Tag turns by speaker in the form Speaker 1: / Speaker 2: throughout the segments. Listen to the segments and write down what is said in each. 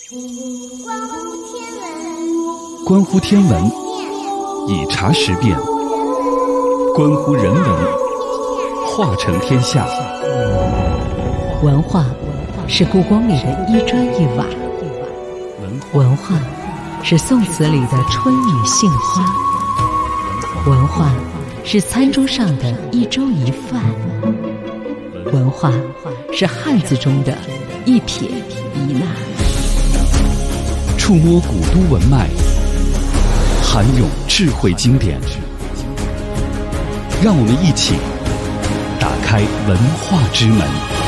Speaker 1: 关乎天文，以察时变；关乎人文，化成天下。
Speaker 2: 文化是故宫里的一砖一瓦，文化是宋词里的春雨杏花，文化是餐桌上的一粥一饭，文化是汉字中的一撇一捺。
Speaker 1: 触摸古都文脉，涵涌智慧经典，让我们一起打开文化之门。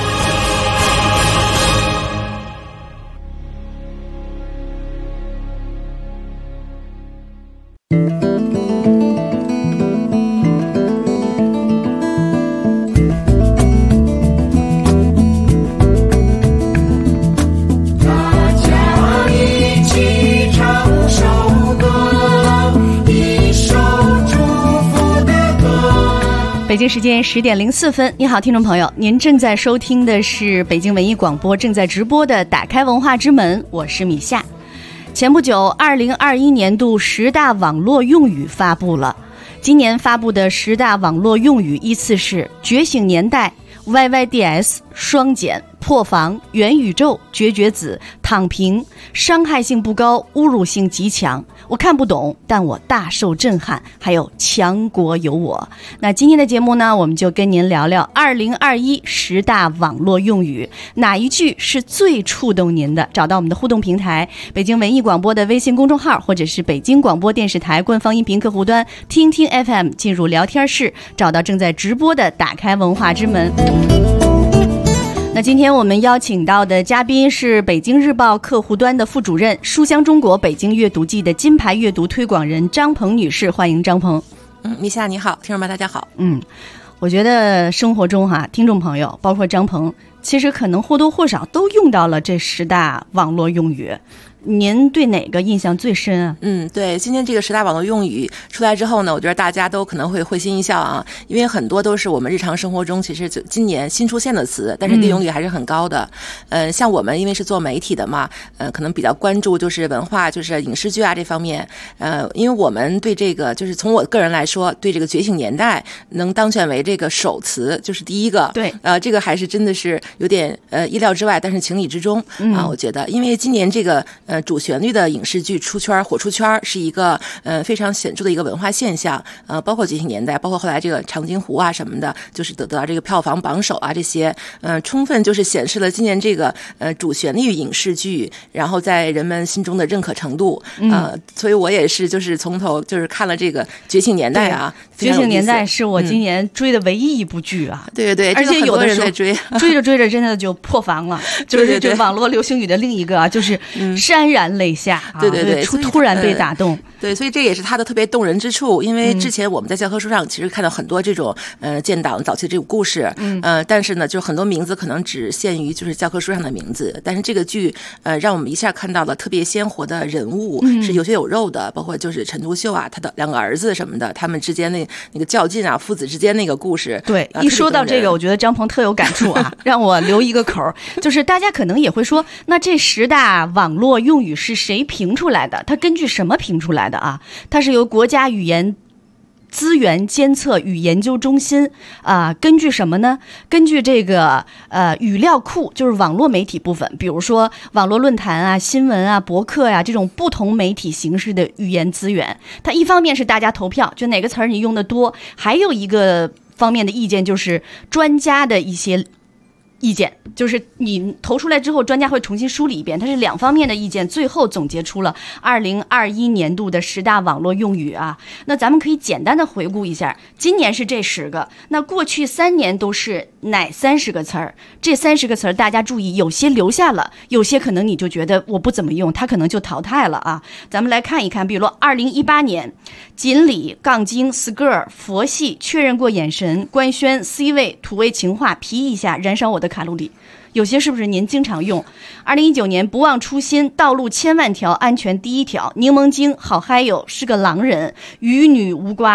Speaker 3: 北京时间10点04分，你好，听众朋友，您正在收听的是北京文艺广播正在直播的打开文化之门，我是米夏。前不久2021年度10大网络用语发布了，今年发布的10大网络用语依次是觉醒年代、YYDS、双减、破防、元宇宙、绝绝子、躺平、伤害性不高、侮辱性极强。我看不懂，但我大受震撼。还有强国有我。那今天的节目呢，我们就跟您聊聊2021 10大网络用语，哪一句是最触动您的？找到我们的互动平台，北京文艺广播的微信公众号，或者是北京广播电视台官方音频客户端听听 FM， 进入聊天室，找到正在直播的打开文化之门。那今天我们邀请到的嘉宾是北京日报客户端的副主任，书香中国北京阅读季的金牌阅读推广人张鹏女士，欢迎张鹏。
Speaker 4: 米夏你好，听众们大家好。
Speaker 3: 我觉得生活中听众朋友包括张鹏，其实可能或多或少都用到了这10大网络用语。您对哪个印象最深啊？
Speaker 4: 对，今天这个10大网络用语出来之后呢，我觉得大家都可能会会心一笑啊，因为很多都是我们日常生活中其实今年新出现的词，但是利用率还是很高的。像我们因为是做媒体的嘛，可能比较关注就是文化，就是影视剧啊这方面。因为我们对这个就是从我个人来说，对这个觉醒年代能当选为这个首词，就是第一个。对，这个还是真的是有点意料之外，但是情理之中啊，我觉得，因为今年这个主旋律的影视剧出圈火出圈是一个非常显著的一个文化现象，包括觉醒年代，包括后来这个长津湖啊什么的，就是得到这个票房榜首啊这些，充分就是显示了今年这个主旋律影视剧，然后在人们心中的认可程度。所以我也是就是从头就是看了这个觉醒年代啊，
Speaker 3: 觉醒年代是我今年追的唯一一部剧啊。
Speaker 4: 对对对，
Speaker 3: 而且有的人在
Speaker 4: 追
Speaker 3: 追着真的就破防了，就是这网络流行语的另一个啊，就是潸然泪下。
Speaker 4: 对对对，
Speaker 3: 突然被打动。
Speaker 4: 对，所以这也是它的特别动人之处。因为之前我们在教科书上其实看到很多这种建党早期的这种故事，但是呢，就很多名字可能只限于就是教科书上的名字。但是这个剧让我们一下看到了特别鲜活的人物，是有血有肉的，包括就是陈独秀啊，他的2个儿子什么的，他们之间那个较劲啊，父子之间那个故事。
Speaker 3: 对，一说到这个，我觉得张鹏特有感触啊，让我留一个口，就是大家可能也会说，那这10大网络用语是谁评出来的？它根据什么评出来的啊？它是由国家语言资源监测与研究中心根据什么呢？根据这个语料库，就是网络媒体部分，比如说网络论坛啊、新闻啊、博客呀、这种不同媒体形式的语言资源。它一方面是大家投票，就哪个词儿你用的多，还有一个方面的意见就是专家的一些意见，就是你投出来之后，专家会重新梳理一遍，它是2方面的意见，最后总结出了2021年度的10大网络用语啊。那咱们可以简单的回顾一下，今年是这10个，那过去3年都是哪30个词儿？这30个词儿大家注意，有些留下了，有些可能你就觉得我不怎么用，它可能就淘汰了啊。咱们来看一看，比如2018年，锦鲤、杠精、skr、佛系、确认过眼神、官宣、C 位、土味情话、皮一下、燃烧我的卡路里，有些是不是您经常用？2019年不忘初心，道路千万条，安全第一条，柠檬精，好嗨哟，是个狼人，与女无瓜。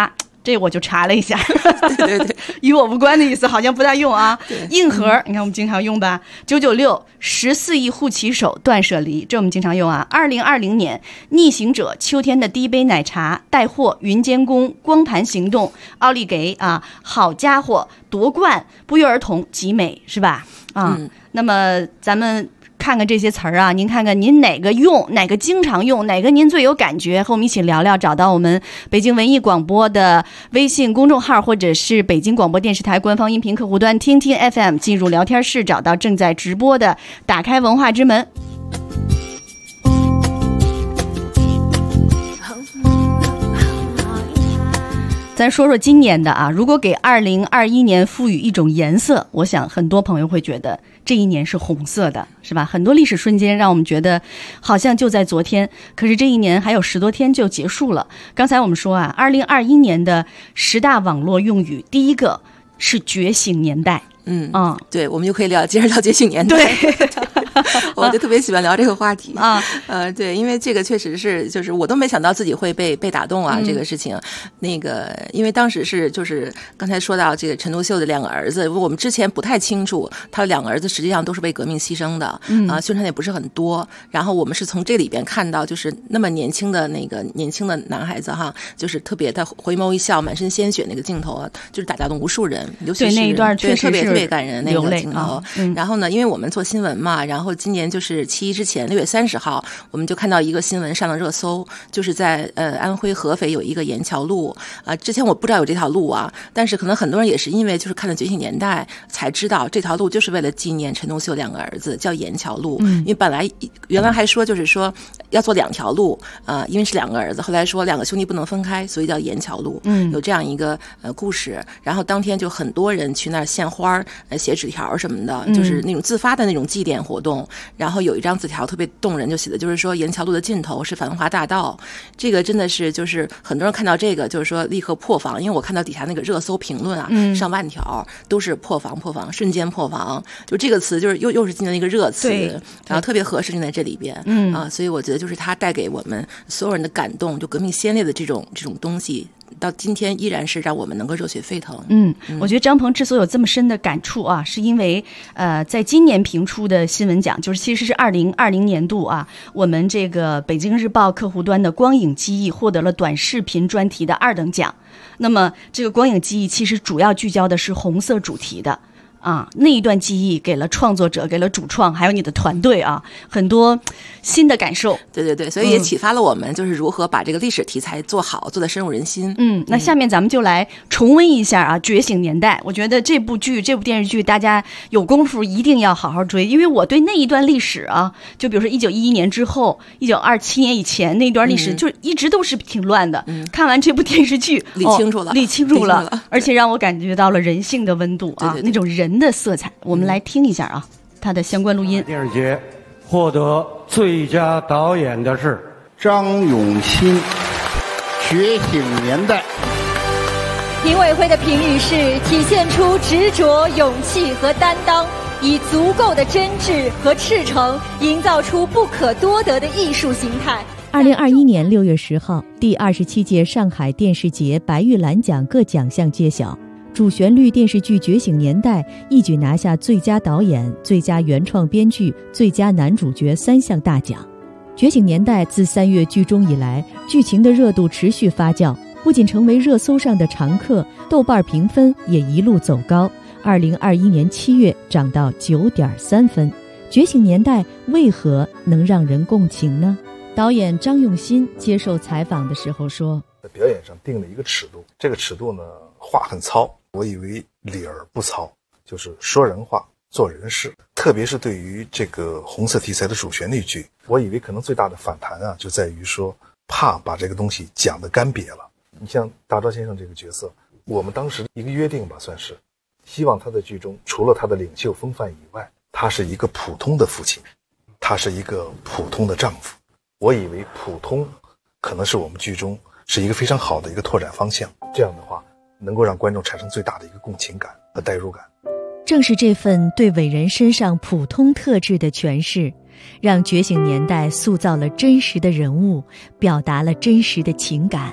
Speaker 3: 这我就查了一下，
Speaker 4: 对对，
Speaker 3: 与我无关的意思好像不大用啊。硬核，你看我们经常用吧。996 14亿护旗手断舍离，这我们经常用啊。2020年逆行者、秋天的第一杯奶茶、带货、云监工、光盘行动、奥利给啊，好家伙，夺冠，不约而同，集美是吧？那么咱们看看这些词儿啊，您看看您哪个用，哪个经常用，哪个您最有感觉，和我们一起聊聊。找到我们北京文艺广播的微信公众号，或者是北京广播电视台官方音频客户端听听 FM， 进入聊天室，找到正在直播的打开文化之门。咱说说今年的啊，如果给2021年赋予一种颜色，我想很多朋友会觉得这一年是红色的，是吧？很多历史瞬间让我们觉得好像就在昨天，可是这一年还有10多天就结束了。刚才我们说啊，2021年的10大网络用语，第一个是觉醒年代。
Speaker 4: 对，我们就可以接着聊觉醒年代。对，我就特别喜欢聊这个话题啊。对，因为这个确实是，就是我都没想到自己会被打动啊，这个事情。那个，因为当时是就是刚才说到这个陈独秀的2个儿子，我们之前不太清楚，他的2个儿子实际上都是为革命牺牲的，宣传也不是很多。然后我们是从这里边看到，就是那么年轻的男孩子哈，就是特别他回眸一笑，满身鲜血那个镜头啊，就是打动无数人，尤其是
Speaker 3: 那一段确实是
Speaker 4: 特别感人那个镜头。然后呢，因为我们做新闻嘛，然后今年就是7·1之前6月30号，我们就看到一个新闻上了热搜，就是在安徽合肥有一个沿桥路啊，之前我不知道有这条路啊，但是可能很多人也是因为就是看了《觉醒年代》才知道这条路就是为了纪念陈独秀2个儿子，叫沿桥路。因为原来还说就是说要做2条路因为是2个儿子，后来说2个兄弟不能分开，所以叫沿桥路。有这样一个故事。然后当天就很多人去那儿献花写纸条什么的，就是那种自发的那种祭奠活动。然后有一张纸条特别动人，就写的就是说沿桥路的尽头是繁华大道。这个真的是就是很多人看到这个就是说立刻破防，因为我看到底下那个热搜评论啊，上万条都是破防，瞬间破防，就这个词就是又是今年的一个热词，然后特别合适用在这里边。所以我觉得就是它带给我们所有人的感动，就革命先烈的这种东西，到今天依然是让我们能够热血沸腾。
Speaker 3: 我觉得张鹏之所以有这么深的感触啊，是因为在今年评出的新闻奖，就是其实是2020年度啊，我们这个北京日报客户端的光影记忆获得了短视频专题的2等奖。那么这个光影记忆其实主要聚焦的是红色主题的那一段记忆给了创作者，给了主创，还有你的团队啊，很多新的感受。
Speaker 4: 对，所以也启发了我们，就是如何把这个历史题材做好，做得深入人心。
Speaker 3: 那下面咱们就来重温一下啊，《觉醒年代》。我觉得这部电视剧，大家有功夫一定要好好追，因为我对那一段历史啊，就比如说1911年之后，1927年以前那段历史，就一直都是挺乱的。看完这部电视剧，
Speaker 4: 理清楚了，
Speaker 3: 而且让我感觉到了人性的温度啊，那种人的色彩。我们来听一下啊，它的相关录音。
Speaker 5: 电视节获得最佳导演的是
Speaker 6: 张永新，《觉醒年代》。
Speaker 7: 评委会的评语是体现出执着、勇气和担当，以足够的真挚和赤诚，营造出不可多得的艺术形态。
Speaker 2: 2021年6月10号，第27届上海电视节白玉兰奖各奖项揭晓。主旋律电视剧《觉醒年代》一举拿下最佳导演、最佳原创编剧、最佳男主角3项大奖。《觉醒年代》自3月剧终以来，剧情的热度持续发酵，不仅成为热搜上的常客，豆瓣评分也一路走高。2021年7月涨到9.3分。《觉醒年代》为何能让人共情呢？导演张永新接受采访的时候说：
Speaker 8: 在表演上定了一个尺度，这个尺度呢，话很糙，我以为理儿不糙，就是说人话做人事。特别是对于这个红色题材的主旋律剧，我以为可能最大的反弹啊，就在于说怕把这个东西讲得干瘪了。你像大钊先生这个角色，我们当时一个约定吧，算是希望他在剧中除了他的领袖风范以外，他是一个普通的父亲，他是一个普通的丈夫。我以为普通可能是我们剧中是一个非常好的一个拓展方向，这样的话能够让观众产生最大的一个共情感和代入感。
Speaker 2: 正是这份对伟人身上普通特质的诠释，让《觉醒年代》塑造了真实的人物，表达了真实的情感，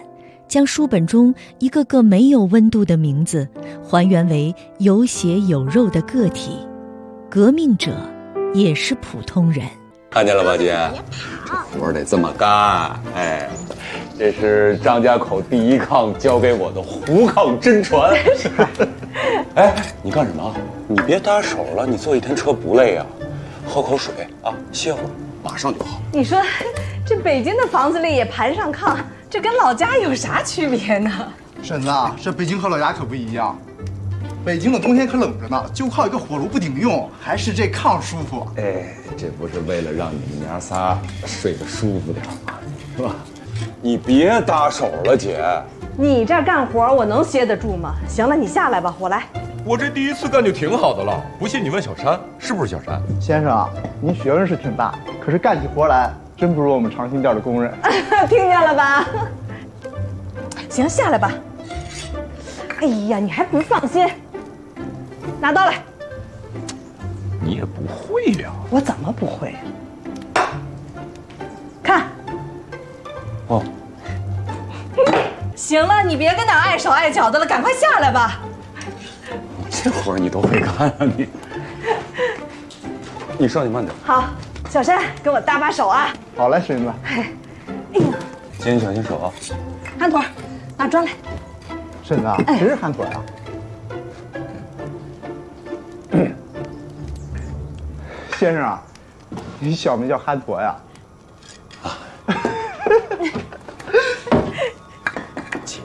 Speaker 2: 将书本中一个个没有温度的名字还原为有血有肉的个体，革命者也是普通人。
Speaker 9: 看见了吧，姐？这活得这么干。哎，这是张家口第一炕交给我的湖炕真传。哎，你干什么？你别搭手了，你坐一天车不累啊？喝口水啊，歇会儿，马上就好。
Speaker 10: 你说，这北京的房子里也盘上炕，这跟老家有啥区别呢？
Speaker 11: 婶子啊，这北京和老家可不一样。北京的冬天可冷着呢，就靠一个火炉不顶用，还是这炕舒服。
Speaker 9: 哎，这不是为了让你们娘仨睡得舒服点吗？是吧？你别搭手了，姐。
Speaker 10: 你这干活我能歇得住吗？行了，你下来吧，我来。
Speaker 12: 我这第一次干就挺好的了，不信你问小山，是不是小山？
Speaker 11: 先生啊，您学问是挺大，可是干起活来真不如我们长辛店的工人。
Speaker 10: 听见了吧？行，下来吧。哎呀，你还不放心？拿刀来。
Speaker 12: 你也不会呀？
Speaker 10: 我怎么不会？看。
Speaker 9: 哦。
Speaker 10: 行了，你别跟那碍手碍脚的了，赶快下来吧。
Speaker 9: 这活你都会干啊你？你上去慢点。
Speaker 10: 好，小山跟我搭把手啊。
Speaker 11: 好嘞，婶子。
Speaker 10: 哎呀，
Speaker 9: 姐你小心手啊。
Speaker 10: 憨腿，拿砖来。
Speaker 11: 婶子啊，谁是憨腿啊？先生啊，你小名叫憨驼呀？
Speaker 9: 啊，姐，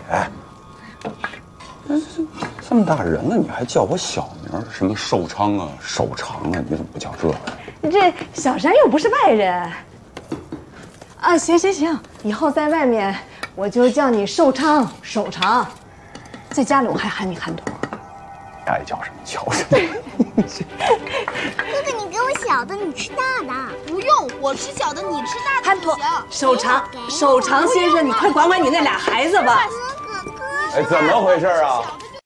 Speaker 9: 这么大人了，你还叫我小名？什么寿昌啊、手长啊，你怎么不叫这个？
Speaker 10: 这小山又不是外人。啊，行，以后在外面我就叫你寿昌、手长，在家里我还喊你憨驼。
Speaker 9: 爱叫什么叫什么。
Speaker 13: 哥哥，你给我小的，你吃大的。不用，我吃小的，你吃大的。
Speaker 10: 憨驼，手长先生，你快管管你那俩孩子吧。
Speaker 9: 哎，怎么回事啊？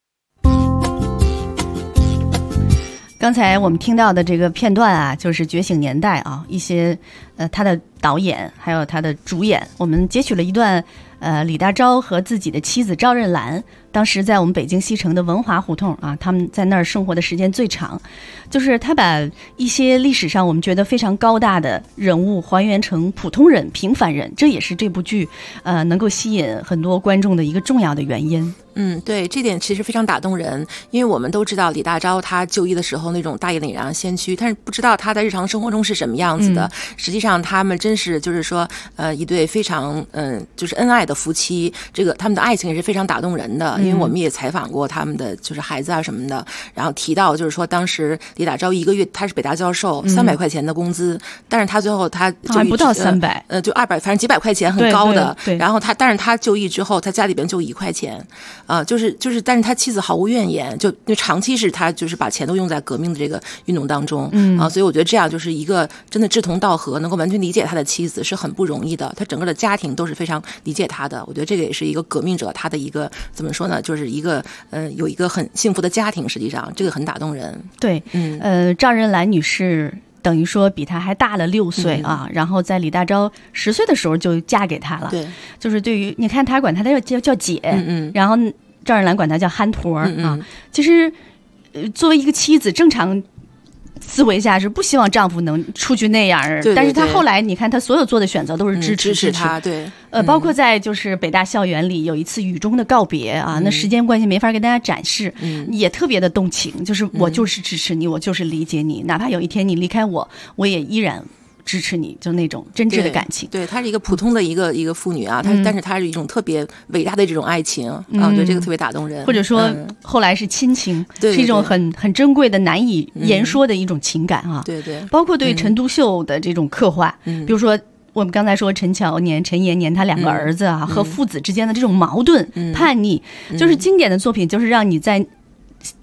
Speaker 3: 刚才我们听到的这个片段啊，就是《觉醒年代》啊，一些他的导演还有他的主演，我们截取了一段李大钊和自己的妻子赵任兰，当时在我们北京西城的文华胡同啊，他们在那儿生活的时间最长，就是他把一些历史上我们觉得非常高大的人物还原成普通人、平凡人，这也是这部剧能够吸引很多观众的一个重要的原因。
Speaker 4: 对，这点其实非常打动人，因为我们都知道李大钊他就医的时候那种大义凛然先驱，但是不知道他在日常生活中是什么样子的。实际上他们真是就是说一对非常就是恩爱的夫妻，这个他们的爱情也是非常打动人的。因为我们也采访过他们的就是孩子啊什么的，然后提到就是说当时李大钊一个月他是北大教授，300块钱的工资，但是他最后他就
Speaker 3: 还不到300，
Speaker 4: 就200，反正几百块钱很高的。
Speaker 3: 对，
Speaker 4: 然后但是他就医之后，他家里边就1块钱。但是他妻子毫无怨言，就长期是他就是把钱都用在革命的这个运动当中，所以我觉得这样就是一个真的志同道合，能够完全理解他的妻子是很不容易的，他整个的家庭都是非常理解他的，我觉得这个也是一个革命者他的一个怎么说呢，就是一个有一个很幸福的家庭，实际上这个很打动人。
Speaker 3: 对，赵任兰女士等于说比他还大了6岁啊，然后在李大钊10岁的时候就嫁给他了。
Speaker 4: 对，
Speaker 3: 就是对于你看他管他叫姐，然后赵任兰管他叫憨驼啊。其实，作为一个妻子，正常思维下是不希望丈夫能出去那样，但是他后来你看他所有做的选择都是支持
Speaker 4: 他，对，
Speaker 3: 包括在就是北大校园里有一次雨中的告别啊，那时间关系没法跟大家展示，也特别的动情，就是我就是支持你，我就是理解你，哪怕有一天你离开我，我也依然支持你，就那种真挚的感情。
Speaker 4: 对，她是一个普通的一个妇女啊，但是她是一种特别伟大的这种爱情啊，对，这个特别打动人。
Speaker 3: 或者说后来是亲情，是一种很珍贵的、难以言说的一种情感啊。
Speaker 4: 对对，
Speaker 3: 包括对陈独秀的这种刻画，比如说我们刚才说陈延年他2个儿子啊，和父子之间的这种矛盾、叛逆，就是经典的作品，就是让你在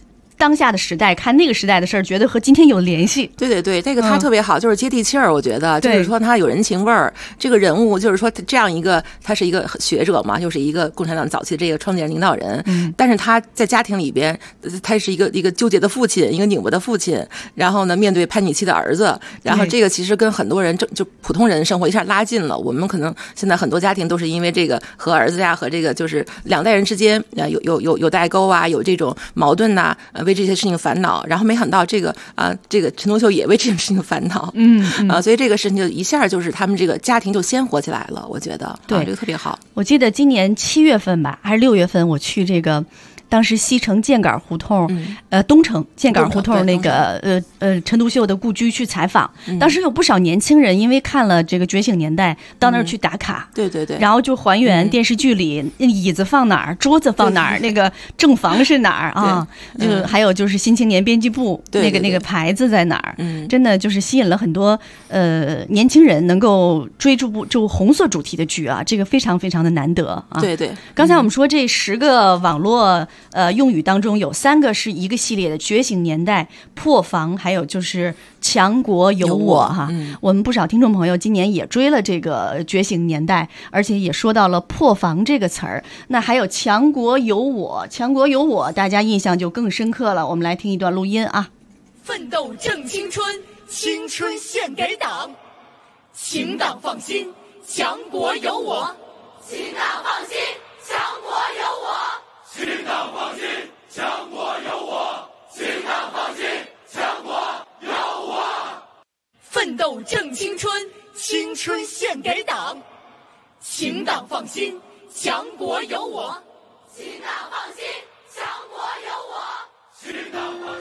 Speaker 3: 当下的时代看那个时代的事儿，觉得和今天有联系。
Speaker 4: 对对对，这个他特别好，就是接地气儿。我觉得就是说他有人情味儿。这个人物就是说这样一个，他是一个学者嘛，又是一个共产党早期的这个创建人领导人。但是他在家庭里边，他是一个纠结的父亲，一个拧巴的父亲。然后呢，面对叛逆期的儿子，然后这个其实跟很多人就普通人生活一下拉近了。我们可能现在很多家庭都是因为这个和儿子呀和这个就是两代人之间有代沟啊，有这种矛盾呐，为这些事情烦恼。然后没想到这个陈独秀也为这件事情烦恼，所以这个事情就一下就是他们这个家庭就鲜活起来了。我觉得对，这个特别好。
Speaker 3: 我记得今年7月份吧，还是6月份，我去这个。当时西城箭杆胡同，东城箭杆胡同那个陈独秀的故居去采访，当时有不少年轻人因为看了这个《觉醒年代》，到那儿去打卡，
Speaker 4: 对对对，
Speaker 3: 然后就还原电视剧里椅子放哪儿，桌子放哪儿，那个正房是哪儿啊？就还有就是新青年编辑部那个牌子在哪儿？真的就是吸引了很多年轻人能够追逐就红色主题的剧啊，这个非常非常的难得啊。
Speaker 4: 对对，
Speaker 3: 刚才我们说这10个网络用语当中有3个是一个系列的，觉醒年代、破防，还有就是强国有我哈。我们不少听众朋友今年也追了这个觉醒年代，而且也说到了破防这个词儿。那还有强国有我，强国有我，大家印象就更深刻了。我们来听一段录音啊。
Speaker 14: 奋斗正青春，青春献给党，请党放心，强国有我，请党放心，强国有我。请党放心，强国有我，请党放心，强国有我。奋斗正青春，青春献给党，请党放心，强国有我，请党放心，强国有我，请党放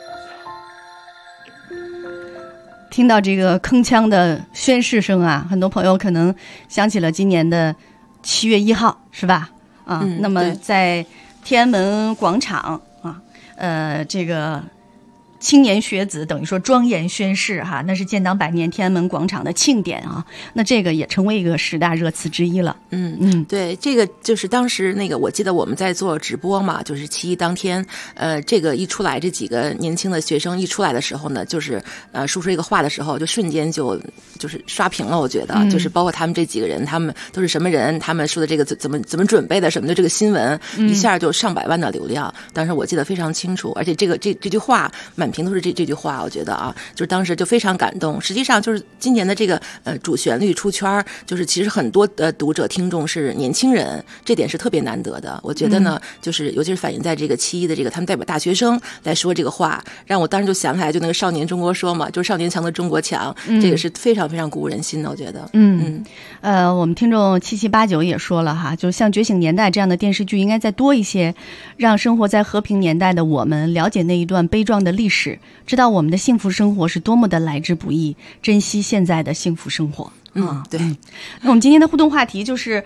Speaker 3: 心。听到这个铿锵的宣誓声啊，很多朋友可能想起了今年的7月1号，是吧？那么在天安门广场啊，这个青年学子等于说庄严宣誓哈，那是建党100年天安门广场的庆典啊，那这个也成为一个10大热词之一了。
Speaker 4: 对，这个就是当时那个我记得我们在做直播嘛，就是7·1当天，这个一出来，这几个年轻的学生一出来的时候呢，就是说出这个话的时候，就瞬间就是刷屏了。我觉得就是包括他们这几个人，他们都是什么人，他们说的这个怎么准备的什么的这个新闻，一下就上百万的流量。当时我记得非常清楚，而且这句话满屏都是这句话，我觉得啊，就是当时就非常感动。实际上就是今年的这个主旋律出圈，就是其实很多读者听众是年轻人，这点是特别难得的。我觉得呢，就是尤其是反映在这个7·1的这个他们代表大学生来说这个话，让我当时就想起来，就那个少年中国说嘛，就是少年强则中国强，这个是非常非常鼓舞人心的。我觉得，
Speaker 3: 我们听众7789也说了哈，就像《觉醒年代》这样的电视剧应该再多一些，让生活在和平年代的我们了解那一段悲壮的历史，知道我们的幸福生活是多么的来之不易，珍惜现在的幸福生活。
Speaker 4: 对。
Speaker 3: 那我们今天的互动话题就是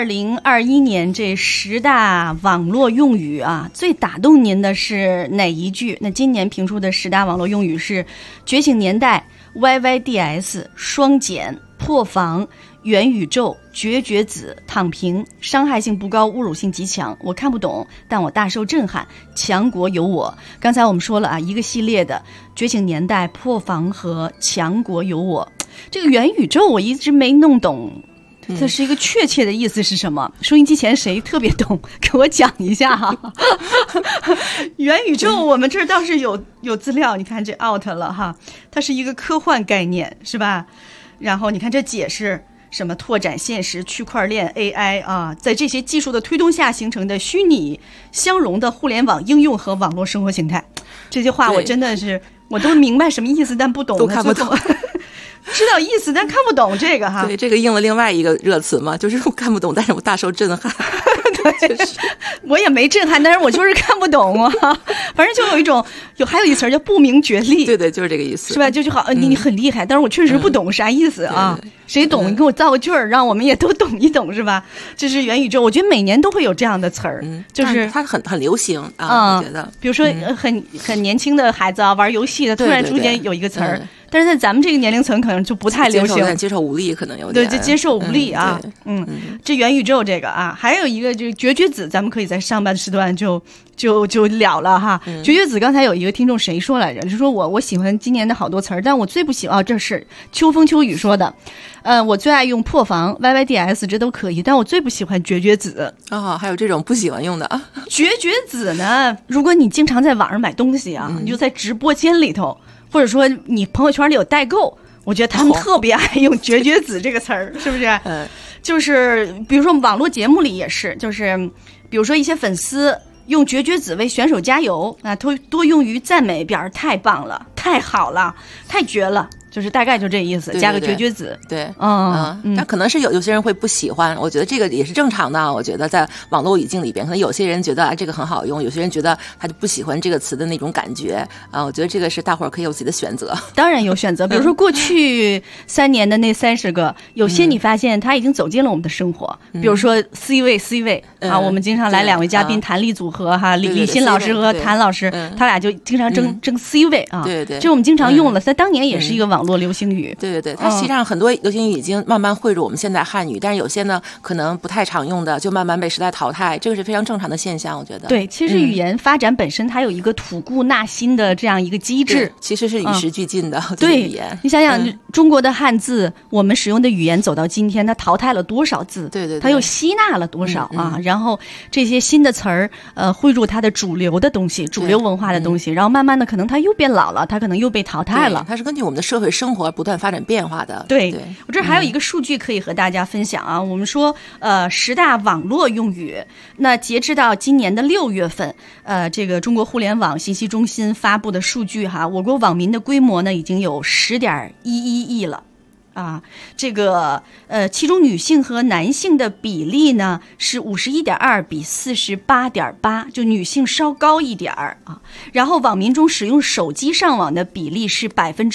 Speaker 3: 2021年这10大网络用语啊，最打动您的是哪一句？那今年评出的10大网络用语是觉醒年代、YYDS、双减、破防、元宇宙、绝子、躺平、伤害性不高，侮辱性极强，我看不懂但我大受震撼，强国有我。刚才我们说了啊，一个系列的觉醒年代、破防和强国有我。这个元宇宙我一直没弄懂，这是一个确切的意思是什么？收音机前谁特别懂，给我讲一下哈。元宇宙我们这儿倒是有资料，你看这 out 了哈，它是一个科幻概念是吧？然后你看这解释什么拓展现实、区块链、AI 啊，在这些技术的推动下形成的虚拟相融的互联网应用和网络生活形态。这些话我真的是我都明白什么意思，但不懂，
Speaker 4: 都看不懂。
Speaker 3: 知道意思但看不懂这个哈。
Speaker 4: 对，这个应了另外一个热词嘛，就是我看不懂，但是我大受震撼。
Speaker 3: 对，我也没震撼，但是我就是看不懂啊。反正就有一种还有一词叫不明觉厉。
Speaker 4: 对对，就是这个意思，
Speaker 3: 是吧？就好，你很厉害，但是我确实不懂啥意思啊。谁懂？你给我造个句儿，让我们也都懂一懂，是吧？这是元宇宙，我觉得每年都会有这样的词儿，就是
Speaker 4: 它很流行啊。我觉得，
Speaker 3: 比如说很年轻的孩子啊，玩游戏的，突然出现有一个词儿但是在咱们这个年龄层可能就不太流行，
Speaker 4: 接受无力，可能有点
Speaker 3: 对，就接受无力啊。这元宇宙这个啊，还有一个就是绝绝子，咱们可以在上半时段就聊了哈。绝绝子刚才有一个听众谁说来着？就说我喜欢今年的好多词儿，但我最不喜欢这是秋风秋雨说的。我最爱用破防 YYDS 这都可以，但我最不喜欢绝绝子
Speaker 4: 还有这种不喜欢用的啊。
Speaker 3: 绝绝子呢，如果你经常在网上买东西啊，你就在直播间里头，或者说你朋友圈里有代购，我觉得他们特别爱用绝绝子这个词儿，是不是？就是比如说网络节目里也是，就是比如说一些粉丝用绝绝子为选手加油啊，多用于赞美，表示太棒了、太好了、太绝了。就是大概就这意思，加个绝绝子。
Speaker 4: 对，但可能是有些人会不喜欢，我觉得这个也是正常的。我觉得在网络语境里边，可能有些人觉得这个很好用，有些人觉得他就不喜欢这个词的那种感觉啊。我觉得这个是大伙儿可以有自己的选择。
Speaker 3: 当然有选择，比如说过去3年的那30个，有些你发现他已经走进了我们的生活，比如说 C 位啊，我们经常来2位嘉宾谭力组合哈，李欣老师和谭老师，他俩就经常争 C 位啊。
Speaker 4: 对，
Speaker 3: 这我们经常用了，在当年也是一个网络流行语。
Speaker 4: 对，它实际上很多流行语已经慢慢汇入我们现代汉语，但是有些呢可能不太常用的就慢慢被时代淘汰，这个是非常正常的现象，我觉得。
Speaker 3: 对，其实语言发展本身它有一个吐故纳新的这样一个机制，
Speaker 4: 其实是与时俱进的。
Speaker 3: 对，
Speaker 4: 语言
Speaker 3: 你想想，中国的汉字，我们使用的语言走到今天，它淘汰了多少字？
Speaker 4: 对，
Speaker 3: 它又吸纳了多少啊？然后这些新的词儿，汇入它的主流的东西、主流文化的东西，然后慢慢的可能它又变老了，它可能又被淘汰了。
Speaker 4: 它是根据我们的社会生活不断发展变化的。
Speaker 3: 对，我这还有一个数据可以和大家分享啊。我们说10大网络用语，那截至到今年的6月份，这个中国互联网信息中心发布的数据哈，我国网民的规模呢已经有10.11亿了。啊，这个其中女性和男性的比例呢是51.2比48.8，就女性稍高一点儿啊。然后网民中使用手机上网的比例是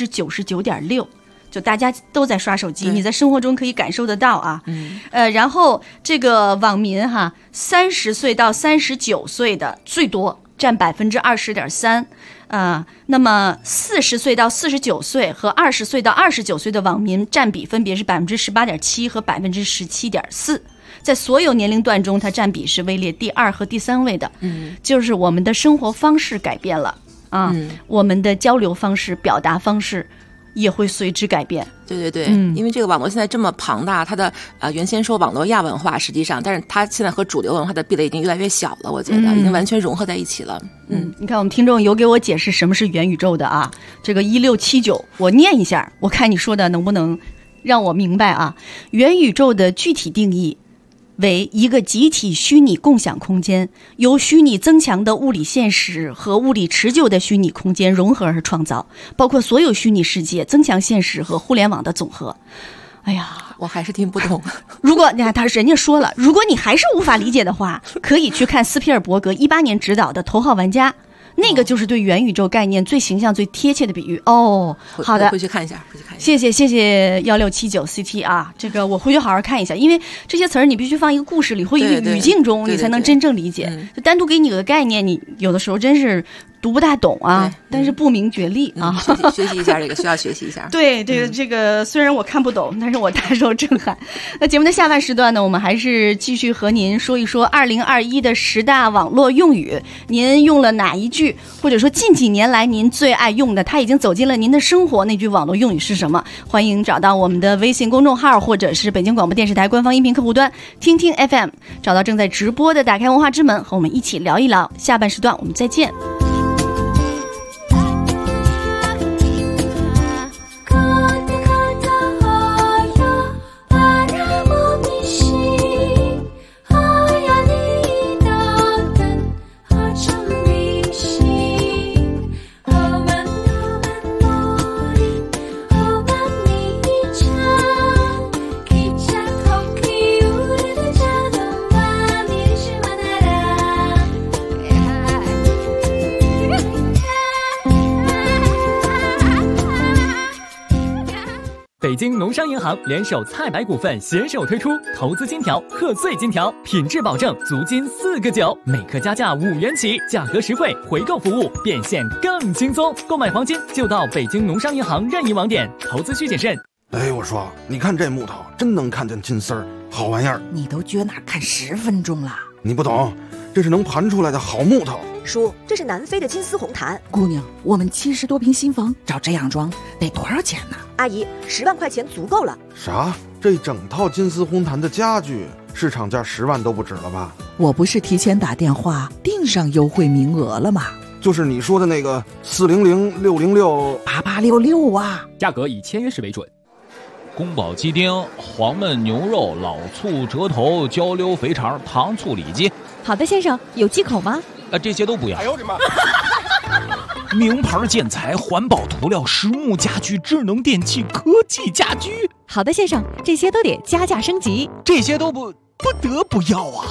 Speaker 3: 99.6%。就大家都在刷手机，你在生活中可以感受得到啊。然后这个网民哈，30岁到39岁的最多，占20.3%。那么40岁到49岁和20岁到29岁的网民占比分别是18.7%和17.4%。在所有年龄段中，它占比是位列第2和第3位的。就是我们的生活方式改变了啊，我们的交流方式、表达方式也会随之改变。
Speaker 4: 对，因为这个网络现在这么庞大，它的原先说网络亚文化，实际上，但是它现在和主流文化的壁垒已经越来越小了，我觉得已经完全融合在一起了。
Speaker 3: 你看我们听众有给我解释什么是元宇宙的啊，这个1679，我念一下，我看你说的能不能让我明白啊。元宇宙的具体定义为一个集体虚拟共享空间，由虚拟增强的物理现实和物理持久的虚拟空间融合而创造，包括所有虚拟世界、增强现实和互联网的总和。哎呀，
Speaker 4: 我还是听不懂。
Speaker 3: 如果你看人家说了，如果你还是无法理解的话，可以去看斯皮尔伯格18年执导的《头号玩家》。那个就是对元宇宙概念最形象、最贴切的比喻哦。好的，
Speaker 4: 回去看一下。
Speaker 3: 谢谢1679 CT 啊，这个我回去好好看一下，因为这些词儿你必须放一个故事里或一个语境中，你才能真正理解。就单独给你个概念，你有的时候真是读不大懂啊，但是不明觉厉啊。
Speaker 4: 学习一下这个，需要学习一下。
Speaker 3: 对，这个虽然我看不懂，但是我大受震撼。那节目的下半时段呢，我们还是继续和您说一说2021的10大网络用语，您用了哪一句，或者说近几年来您最爱用的，它已经走进了您的生活，那句网络用语是什么？欢迎找到我们的微信公众号，或者是北京广播电视台官方音频客户端听听 FM， 找到正在直播的打开文化之门，和我们一起聊一聊。下半时段我们再见。
Speaker 15: 京农商银行联手菜百股份携手推出投资金条、贺岁金条，品质保证，足金4个9，每克加价5元起，价格实惠，回购服务变现更轻松。购买黄金就到北京农商银行任意网点，投资需谨慎。
Speaker 16: 哎，我说，你看这木头，真能看见金丝儿，好玩意儿。
Speaker 17: 你都撅那看10分钟了，
Speaker 16: 你不懂，这是能盘出来的好木头。
Speaker 18: 叔，这是南非的金丝红檀。
Speaker 17: 姑娘，我们70多平新房，照这样装得多少钱呢？
Speaker 18: 阿姨，10万块钱足够了。
Speaker 16: 啥？这整套金丝红檀的家具，市场价10万都不止了吧？
Speaker 17: 我不是提前打电话订上优惠名额了吗？
Speaker 16: 就是你说的那个400 606
Speaker 17: 8866啊，
Speaker 19: 价格以签约时为准。
Speaker 20: 宫保鸡丁、黄焖牛肉、老醋折头、焦溜肥肠、糖醋里脊。
Speaker 7: 好的，先生，有忌口吗？
Speaker 20: 这些都不要。
Speaker 11: 哎呦我的妈！
Speaker 20: 名牌建材、环保涂料、实木家具、智能电器、科技家居。
Speaker 7: 好的，先生，这些都得加价升级。
Speaker 20: 这些都不得不要啊！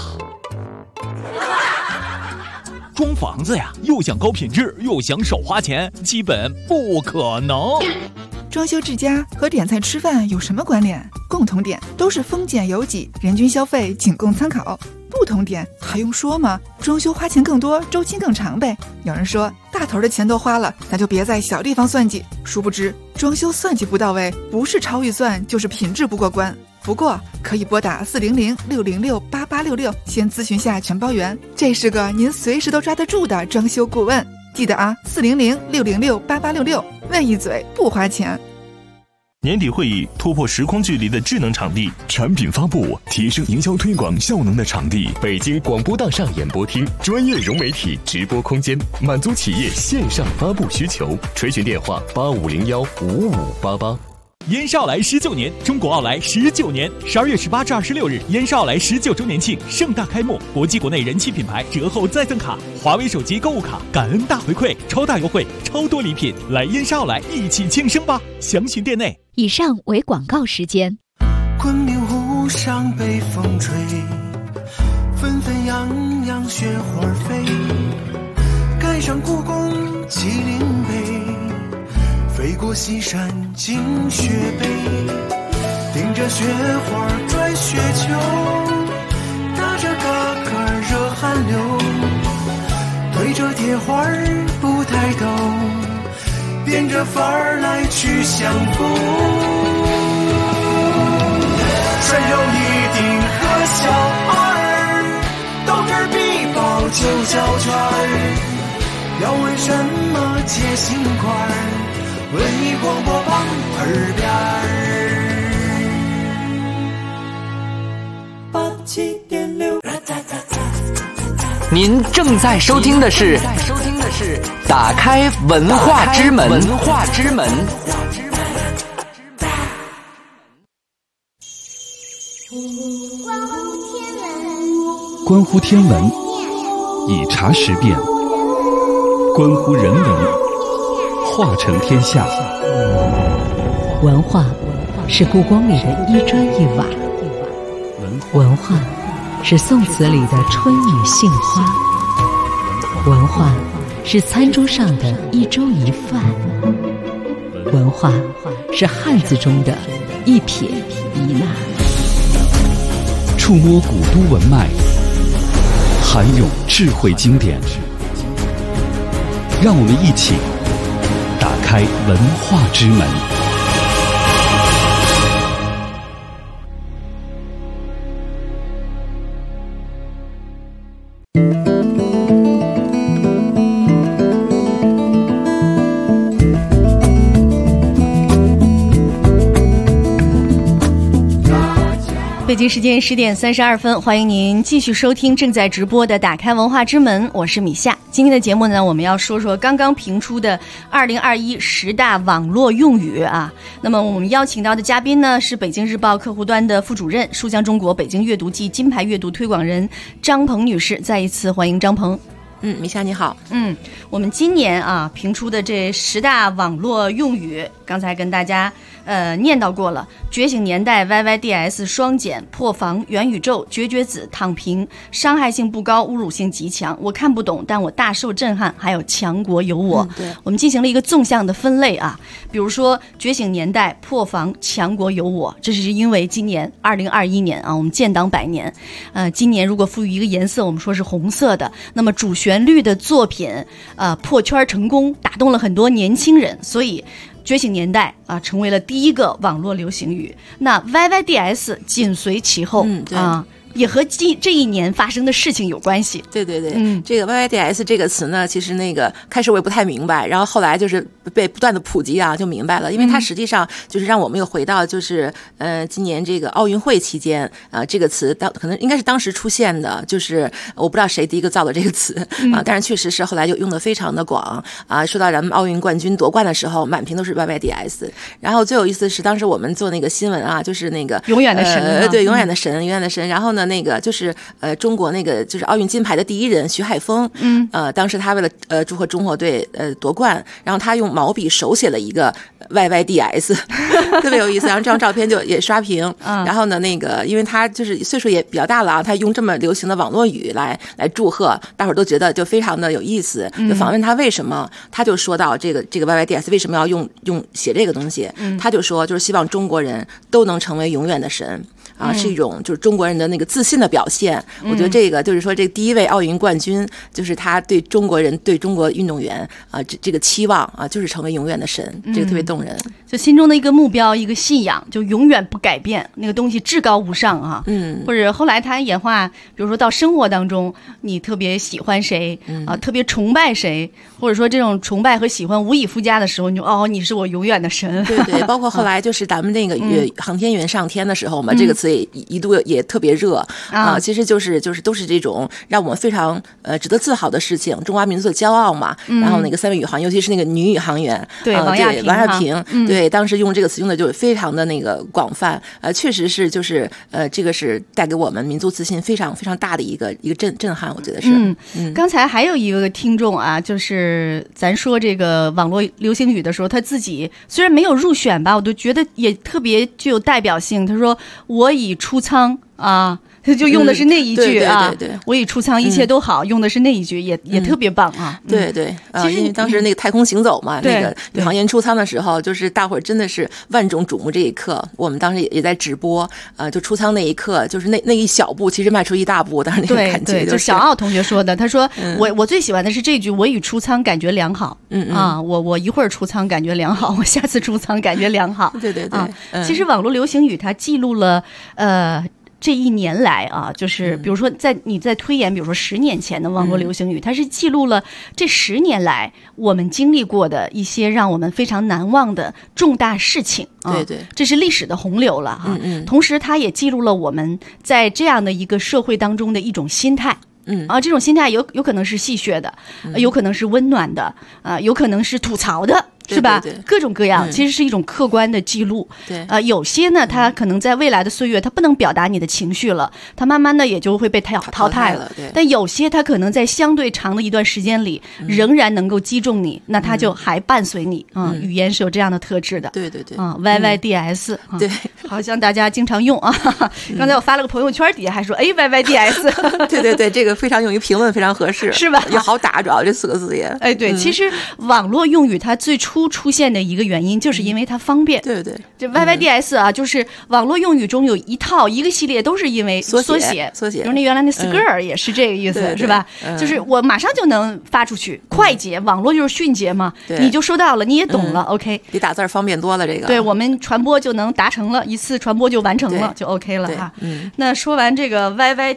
Speaker 20: 装房子呀，又想高品质，又想少花钱，基本不可能。
Speaker 21: 装修之家和点菜吃饭有什么关联？共同点都是丰俭由己，人均消费仅供参考。不同点还用说吗？装修花钱更多，周期更长呗。有人说大头的钱都花了，那就别在小地方算计。殊不知装修算计不到位，不是超预算就是品质不过关。不过可以拨打400 606 8866，先咨询下全包员，这是个您随时都抓得住的装修顾问。记得啊，400 606 8866，问一嘴不花钱。
Speaker 22: 年底会议，突破时空距离的智能场地，产品发布，提升营销推广效能的场地。北京广播大厦演播厅，专业融媒体直播空间，满足企业线上发布需求。垂询电话8501 5588。
Speaker 15: 燕少来19年，中国奥莱19年，12月18至26日，燕少来19周年庆盛大开幕，国际国内人气品牌折后再赠卡，华为手机购物卡，感恩大回馈，超大优惠，超多礼品，来燕少来一起庆生吧！详询店内。
Speaker 7: 以上为广告时间。
Speaker 23: 昆明湖上北风吹，纷纷扬扬雪花飞，赶上故宫麒麟碑。飞过西山进雪北，顶着雪花拽雪球，打着嘎嘎热汗流，对着铁花不抬头，变着法儿来去相逢。穿上一顶和小二，斗智必报就交圈，要问什么切心块，问你广播旁耳边87.6。
Speaker 24: 您正在收听的是打开文化之门。
Speaker 1: 关乎天文，以察时变；关乎人文，化成天下。
Speaker 2: 文化是故宫里的一砖一瓦，文化是宋词里的春雨杏花，文化是餐桌上的一粥一饭，文化是汉字中的一撇一捺。
Speaker 1: 触摸古都文脉，涵咏智慧经典，让我们一起打开文化之门。
Speaker 3: 北京时间10点32分，欢迎您继续收听正在直播的打开文化之门，我是米夏。今天的节目呢，我们要说说刚刚评出的202110大网络用语啊。那么我们邀请到的嘉宾呢，是北京日报客户端的副主任、书香中国北京阅读季金牌阅读推广人张鹏女士。再一次欢迎张鹏。
Speaker 4: 米夏你好。
Speaker 3: 我们今年啊评出的这10大网络用语，刚才跟大家念叨过了，觉醒年代 YYDS 双减破防元宇宙绝子躺平，伤害性不高，侮辱性极强，我看不懂，但我大受震撼。还有强国有我，
Speaker 4: 对，
Speaker 3: 我们进行了一个纵向的分类啊，比如说觉醒年代破防强国有我，这是因为今年2021年啊，我们建党100年，今年如果赋予一个颜色，我们说是红色的，那么主旋律的作品破圈成功，打动了很多年轻人，所以觉醒年代啊成为了第一个网络流行语。那 YYDS 紧随其后，也和这一年发生的事情有关系。
Speaker 4: 对对对，这个 YYDS 这个词呢，其实那个开始我也不太明白，然后后来就是被不断的普及啊，就明白了，因为它实际上就是让我们又回到就是今年这个奥运会期间这个词可能应该是当时出现的，就是我不知道谁第一个造的这个词但是确实是后来就用的非常的广说到咱们奥运冠军夺冠的时候，满屏都是 YYDS。然后最有意思的是当时我们做那个新闻啊，就是那个
Speaker 3: 永远的神
Speaker 4: 对，永远的神，永远的神。然后呢，那个就是中国那个就是奥运金牌的第一人徐海峰，当时他为了祝贺中国队夺冠，然后他用毛笔手写了一个 YYDS 特别有意思。然后这张照片就也刷屏然后呢那个因为他就是岁数也比较大了啊，他用这么流行的网络语来祝贺，大伙儿都觉得就非常的有意思，就访问他为什么，他就说到这个 YYDS 为什么要用写这个东西，他就说就是希望中国人都能成为永远的神是一种就是中国人的那个自信的表现。我觉得这个就是说这第一位奥运冠军就是他对中国人对中国运动员这个期望就是成为永远的神，这个特别动人。
Speaker 3: 就心中的一个目标一个信仰就永远不改变，那个东西至高无上啊。或者后来他演化，比如说到生活当中你特别喜欢谁特别崇拜谁，或者说这种崇拜和喜欢无以复加的时候，你就你是我永远的神。
Speaker 4: 对对，包括后来就是咱们那个航天员上天的时候嘛，这个词也一度也特别热其实就是都是这种让我们非常值得自豪的事情，中华民族的骄傲嘛。然后那个3位宇航，尤其是那个女宇航员，
Speaker 3: 对王亚
Speaker 4: 平，对，当时用这个词用的就非常的那个广泛，确实是就是这个是带给我们民族自信非常非常大的一个震撼，我觉得是。
Speaker 3: 刚才还有一个听众啊，就是咱说这个网络流行语的时候，他自己虽然没有入选吧，我都觉得也特别具有代表性。他说我已出舱就用的是那一句
Speaker 4: 对，
Speaker 3: 我已出舱一切都好，用的是那一句也特别棒
Speaker 4: 对对其实因为当时那个太空行走嘛，那个宇航员出舱的时候，就是大伙儿真的是万众瞩目这一刻，我们当时也在直播就出舱那一刻，就是那一小步其实迈出一大步，当时那个感觉
Speaker 3: 就小奥同学说的，他说我最喜欢的是这句我已出舱感觉良好我一会儿出舱感觉良好，我下次出舱感觉良好。
Speaker 4: 对对对
Speaker 3: 其实网络流行语它记录了这一年来就是比如说你在推演比如说10年前的网络流行语，它是记录了这10年来我们经历过的一些让我们非常难忘的重大事情
Speaker 4: 对对，
Speaker 3: 这是历史的洪流了同时它也记录了我们在这样的一个社会当中的一种心态这种心态有可能是戏谑的有可能是温暖的有可能是吐槽的，是吧？
Speaker 4: 对对对，
Speaker 3: 各种各样其实是一种客观的记录。
Speaker 4: 对
Speaker 3: 有些呢它可能在未来的岁月它不能表达你的情绪了，它慢慢的也就会被淘汰了。
Speaker 4: 对，
Speaker 3: 但有些它可能在相对长的一段时间里仍然能够击中你，那它就还伴随你语言是有这样的特质的。
Speaker 4: 对对对
Speaker 3: YYDS
Speaker 4: 对，
Speaker 3: 好像大家经常用刚才我发了个朋友圈底下还说YYDS
Speaker 4: 对对对，这个非常用于评论，非常合适，
Speaker 3: 是吧？
Speaker 4: 也好打，主要这4个字也
Speaker 3: 对其实网络用语它最初出现的一个原因就是因为它方便。
Speaker 4: 对对，
Speaker 3: 这 YYDS 就是网络用语中有一个系列都是因为缩写，比如那原来那 Skr 也是这个意思，是吧？就是我马上就能发出去，快捷，网络就是迅捷嘛，你就收到了，你也懂了，OK，
Speaker 4: 比打字方便多了。这个
Speaker 3: 对我们传播就能达成了，一次传播就完成了，就 OK 了哈。那说完这个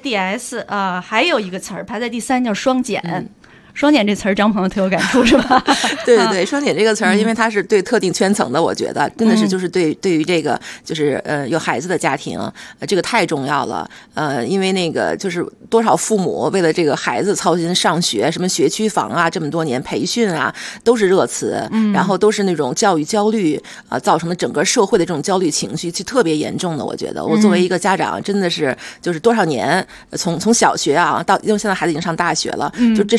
Speaker 3: YYDS 还有一个词儿排在第3，叫双减。双减这词儿，张朋友特有感触是吧？
Speaker 4: 对对对，双减这个词儿，因为它是对特定圈层的，我觉得真的是就是对于这个就是有孩子的家庭，这个太重要了。因为那个就是多少父母为了这个孩子操心上学，什么学区房啊，这么多年培训啊，都是热词，然后都是那种教育焦虑造成的整个社会的这种焦虑情绪，是特别严重的。我觉得我作为一个家长，真的是就是多少年，从小学到因为现在孩子已经上大学了，就这10多年。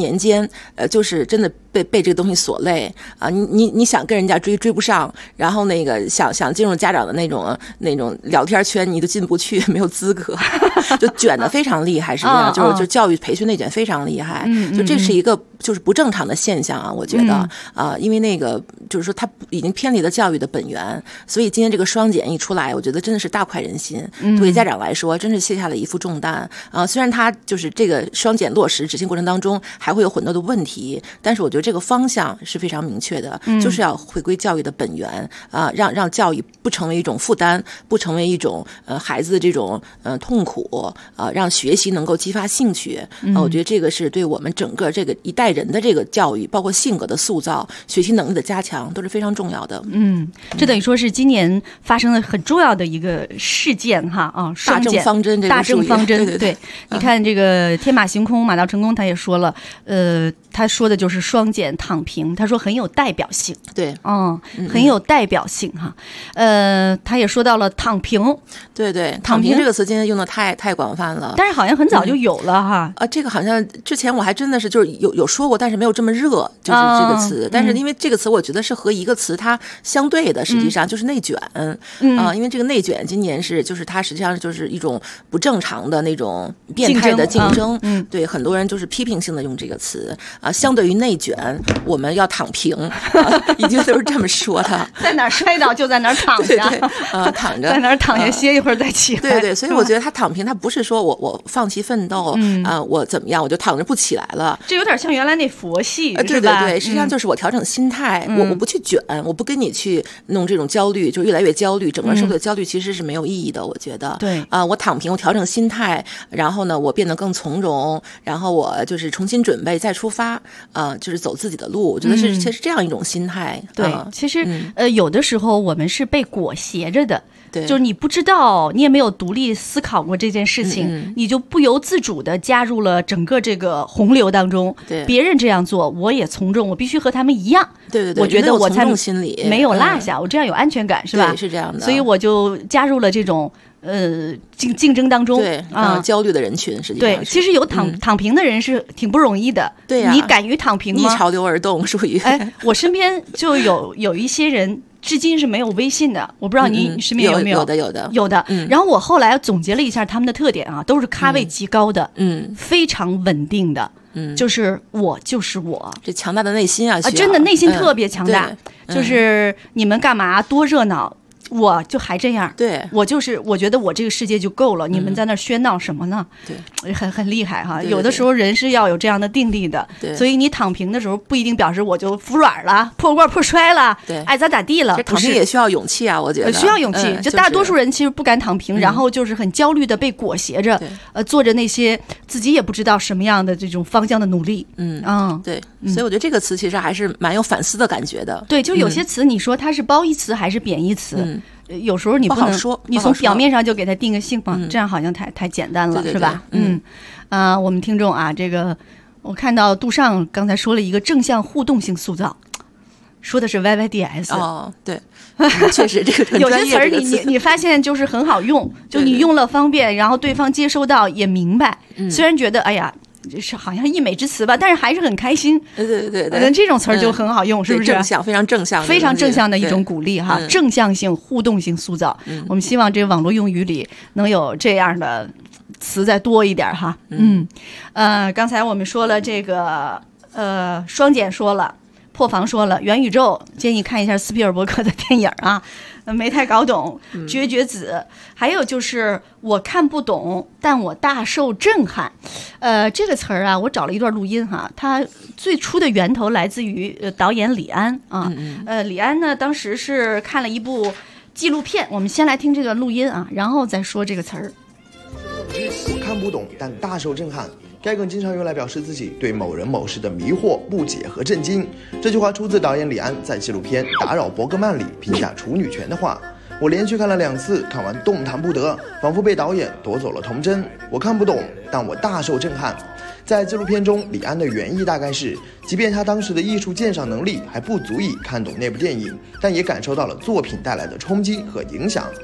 Speaker 4: 年间，就是真的被这个东西所累啊！你想跟人家追不上，然后那个想进入家长的那种聊天圈，你都进不去，没有资格，就卷得非常厉害，实际上就教育培训内卷非常厉害，就这是一个就是不正常的现象啊！我觉得因为那个就是说它已经偏离了教育的本源，所以今天这个双减一出来，我觉得真的是大快人心，对家长来说真是卸下了一副重担啊！虽然它就是这个双减落实执行过程当中还会有很多的问题，但是我觉得这个方向是非常明确的，就是要回归教育的本源啊，让教育不成为一种负担，不成为一种孩子的这种痛苦啊，让学习能够激发兴趣啊，我觉得这个是对我们整个这个一代人的这个教育，包括性格的塑造、学习能力的加强，都是非常重要的。
Speaker 3: 这等于说是今年发生的很重要的一个事件哈啊，
Speaker 4: 大政方针，
Speaker 3: 大政方针，
Speaker 4: 对，
Speaker 3: 你看这个天马行空马到成功，他也说了，他说的就是双减躺平，他说很有代表性，
Speaker 4: 对，
Speaker 3: 很有代表性哈。他也说到了躺平，
Speaker 4: 对，躺平这个词今天用的太广泛了，
Speaker 3: 但是好像很早就有了哈。
Speaker 4: 这个好像之前我还真的是就是有说过，但是没有这么热，就是这个词。但是因为这个词，我觉得是和一个词它相对的，实际上就是内卷因为这个内卷今年就是它实际上就是一种不正常的那种变态的竞争，对，很多人就是批评性的用这个词啊。相对于内卷，我们要躺平，已经都是这么说的。
Speaker 3: 在哪儿摔倒就在哪儿躺着，
Speaker 4: 对，躺着，
Speaker 3: 在哪儿躺下歇一会儿再起来。
Speaker 4: 对，所以我觉得他躺平，他不是说我放弃奋斗我怎么样我就躺着不起来了，
Speaker 3: 这有点像原来那佛系，
Speaker 4: 对，实际上就是我调整心态，我不去卷，我不跟你去弄这种焦虑，就越来越焦虑，整个社会的焦虑其实是没有意义的，我觉得。
Speaker 3: 对
Speaker 4: 我躺平，我调整心态，然后呢，我变得更从容，然后我就是重新准备再出发，就是走自己的路。我觉得是其实这样一种心态。
Speaker 3: 对，其实有的时候我们是被裹挟着的。
Speaker 4: 对，
Speaker 3: 就是你不知道，你也没有独立思考过这件事情，你就不由自主的加入了整个这个洪流当中。
Speaker 4: 对，
Speaker 3: 别人这样做，我也从众，我必须和他们一样。
Speaker 4: 对，
Speaker 3: 我觉得我才
Speaker 4: 心理
Speaker 3: 没有落下，我这样有安全感，是吧？
Speaker 4: 对，是这样的。
Speaker 3: 所以我就加入了这种竞争当中，
Speaker 4: 对焦虑的人群，实际上
Speaker 3: 对，其实有躺平的人是挺不容易的。
Speaker 4: 对呀，
Speaker 3: 你敢于躺平吗？
Speaker 4: 逆潮流而动，属于。
Speaker 3: 我身边就有一些人。至今是没有微信的，我不知道你身边有没有？
Speaker 4: 有的。
Speaker 3: 然后我后来总结了一下他们的特点啊，都是咖位极高的，非常稳定的，就是我，
Speaker 4: 这强大的内心啊，
Speaker 3: 真的内心特别强大。就是你们干嘛多热闹？我就还这样，
Speaker 4: 对，
Speaker 3: 我觉得我这个世界就够了，你们在那喧闹什么呢？
Speaker 4: 对，
Speaker 3: 很厉害哈。
Speaker 4: 对，
Speaker 3: 有的时候人是要有这样的定力的，
Speaker 4: 对，
Speaker 3: 所以你躺平的时候不一定表示我就服软了、破罐破摔了，
Speaker 4: 对，
Speaker 3: 爱咋地了。
Speaker 4: 这躺平也需要勇气啊，我觉得
Speaker 3: 需要勇气。就大多数人其实不敢躺平，然后就是很焦虑的被裹挟着，做着那些自己也不知道什么样的这种方向的努力。
Speaker 4: 对，所以我觉得这个词其实还是蛮有反思的感觉的。
Speaker 3: 对，就有些词你说它是褒义词还是贬义词？有时候你
Speaker 4: 不好说，
Speaker 3: 你从表面上就给它定个性嘛，这样好像太简单了，是吧？我们听众啊，这个我看到杜尚刚才说了一个正向互动性塑造，说的是 YYDS。
Speaker 4: 对，确实这个
Speaker 3: 有些词儿你发现就是很好用，就你用了方便，然后对方接收到也明白，虽然觉得哎呀。是好像溢美之词吧，但是还是很开心。
Speaker 4: 对，
Speaker 3: 这种词儿就很好用，是不是？
Speaker 4: 正向，非常正向，
Speaker 3: 非常正向的一种鼓励哈，正向性、互动性塑造。我们希望这个网络用语里能有这样的词再多一点哈。刚才我们说了这个双减说了，破防说了，元宇宙建议看一下斯皮尔伯格的电影啊。没太搞懂，绝子，还有就是我看不懂，但我大受震撼。这个词儿啊，我找了一段录音哈，它最初的源头来自于导演李安啊。李安呢，当时是看了一部纪录片，我们先来听这个录音啊，然后再说这个词儿。
Speaker 5: 我看不懂，但大受震撼。该梗经常用来表示自己对某人某事的迷惑、不解和震惊。这句话出自导演李安在纪录片《打扰伯格曼》里评价处女权的话。我连续看了2次，看完动弹不得，仿佛被导演夺走了童真。我看不懂，但我大受震撼。在纪录片中，李安的原意大概是，即便他当时的艺术鉴赏能力还不足以看懂那部电影，但也感受到了作品带来的冲击和影响。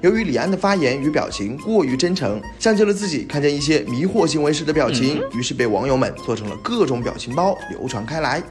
Speaker 5: 由于李安的发言与表情过于真诚，像极了自己看见一些迷惑行为时的表情，于是被网友们做成了各种表情包流传开来。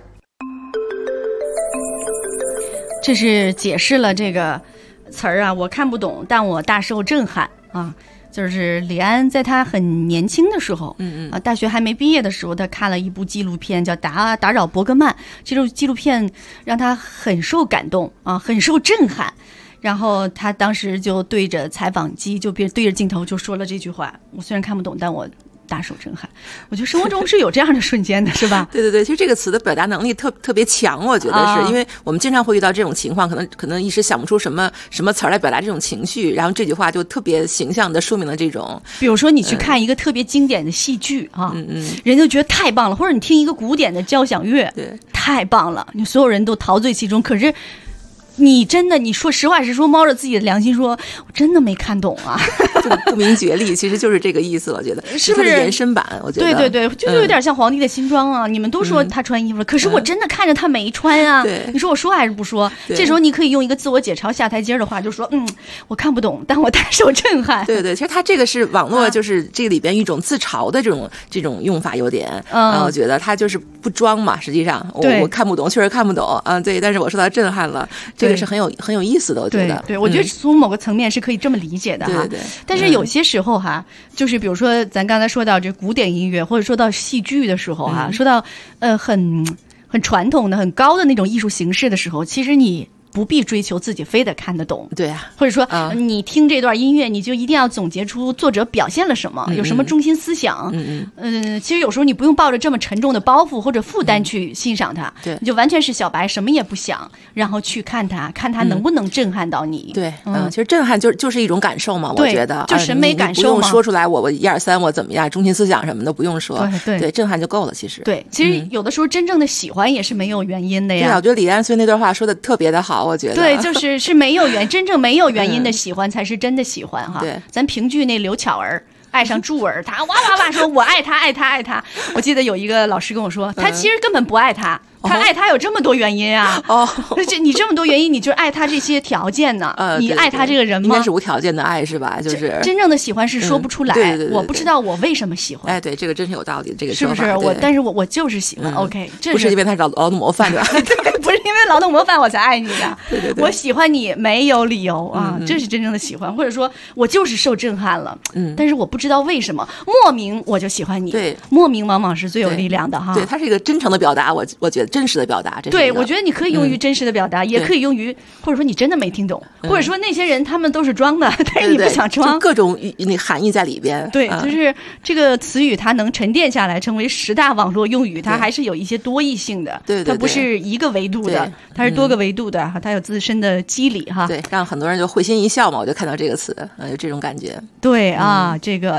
Speaker 3: 这是解释了这个词儿啊，我看不懂，但我大受震撼啊。就是李安在他很年轻的时候，大学还没毕业的时候，他看了一部纪录片叫《打扰伯格曼》，这部纪录片让他很受感动啊，很受震撼。然后他当时就对着采访机，就对着镜头就说了这句话：我虽然看不懂，但我大受震撼。我觉得生活中是有这样的瞬间的，是吧？
Speaker 4: 对对对，其实这个词的表达能力特别强，我觉得是因为我们经常会遇到这种情况，可能一时想不出什么词儿来表达这种情绪，然后这句话就特别形象的说明了这种。
Speaker 3: 比如说你去看一个特别经典的戏剧啊，人就觉得太棒了，或者你听一个古典的交响乐，
Speaker 4: 对，
Speaker 3: 太棒了，你所有人都陶醉其中，可是。你真的，你说实话实说，摸着自己的良心说，我真的没看懂啊，
Speaker 4: 就不明觉厉，其实就是这个意思，我觉得
Speaker 3: 是不是
Speaker 4: 延伸版？我觉得
Speaker 3: 对对对，就有点像皇帝的新装啊。你们都说他穿衣服了，可是我真的看着他没穿啊。你说我说还是不说？这时候你可以用一个自我解嘲下台阶的话，就说我看不懂，但我大受震撼。
Speaker 4: 对对，其实他这个是网络，就是这个里边一种自嘲的这种用法有点，我觉得他就是不装嘛。实际上我看不懂，确实看不懂啊。对，但是我受到震撼了。这个是很有意思的，我觉得。
Speaker 3: 对，我觉得从某个层面是可以这么理解的哈。
Speaker 4: 对。
Speaker 3: 但是有些时候哈，就是比如说咱刚才说到这古典音乐，或者说到戏剧的时候哈，说到很传统的、很高的那种艺术形式的时候，其实你不必追求自己非得看得懂，
Speaker 4: 对啊，
Speaker 3: 或者说你听这段音乐，你就一定要总结出作者表现了什么，有什么中心思想。其实有时候你不用抱着这么沉重的包袱或者负担去欣赏它，
Speaker 4: 对，
Speaker 3: 你就完全是小白，什么也不想，然后去看它，看它能不能震撼到你。
Speaker 4: 对，其实震撼就是一种感受嘛，我觉得
Speaker 3: 就审美感受嘛，
Speaker 4: 不用说出来我1、2、3我怎么样，中心思想什么的不用说，对，震撼就够了。其实
Speaker 3: 对，其实有的时候真正的喜欢也是没有原因的呀。
Speaker 4: 对啊，我觉得李安所以那段话说的特别的好。我觉得
Speaker 3: 对，是没有真正没有原因的喜欢才是真的喜欢哈。
Speaker 4: 对，
Speaker 3: 咱评剧那刘巧儿爱上柱儿，他哇哇哇说我爱他爱他爱他。我记得有一个老师跟我说，他其实根本不爱他。他爱他有这么多原因啊！你这么多原因，你就爱他这些条件呢？你爱他这个人吗？
Speaker 4: 应该是无条件的爱是吧？就是
Speaker 3: 真正的喜欢是说不出来。
Speaker 4: 对，
Speaker 3: 我不知道我为什么喜欢。
Speaker 4: 哎，对，这个真是有道理，这个说法
Speaker 3: 是不是？但是我就是喜欢。OK， 这
Speaker 4: 不是因为他是劳动模范对吧？
Speaker 3: 对，不是因为劳动模范我才爱你的。
Speaker 4: 对，
Speaker 3: 我喜欢你没有理由啊，这是真正的喜欢，或者说我就是受震撼了。但是我不知道为什么，莫名我就喜欢你。
Speaker 4: 对，
Speaker 3: 莫名往往是最有力量的哈。
Speaker 4: 对，它是一个真诚的表达，我觉得真实的表达。
Speaker 3: 对，我觉得你可以用于真实的表达，也可以用于，或者说你真的没听懂，或者说那些人他们都是装的，但是你不想装，
Speaker 4: 各种那含义在里边。
Speaker 3: 对，就是这个词语它能沉淀下来，成为10大网络用语，它还是有一些多义性的，
Speaker 4: 对，
Speaker 3: 它不是一个维度的，它是多个维度的，它有自身的机理哈。
Speaker 4: 对，让很多人就会心一笑嘛，我就看到这个词，有这种感觉。
Speaker 3: 对啊，这个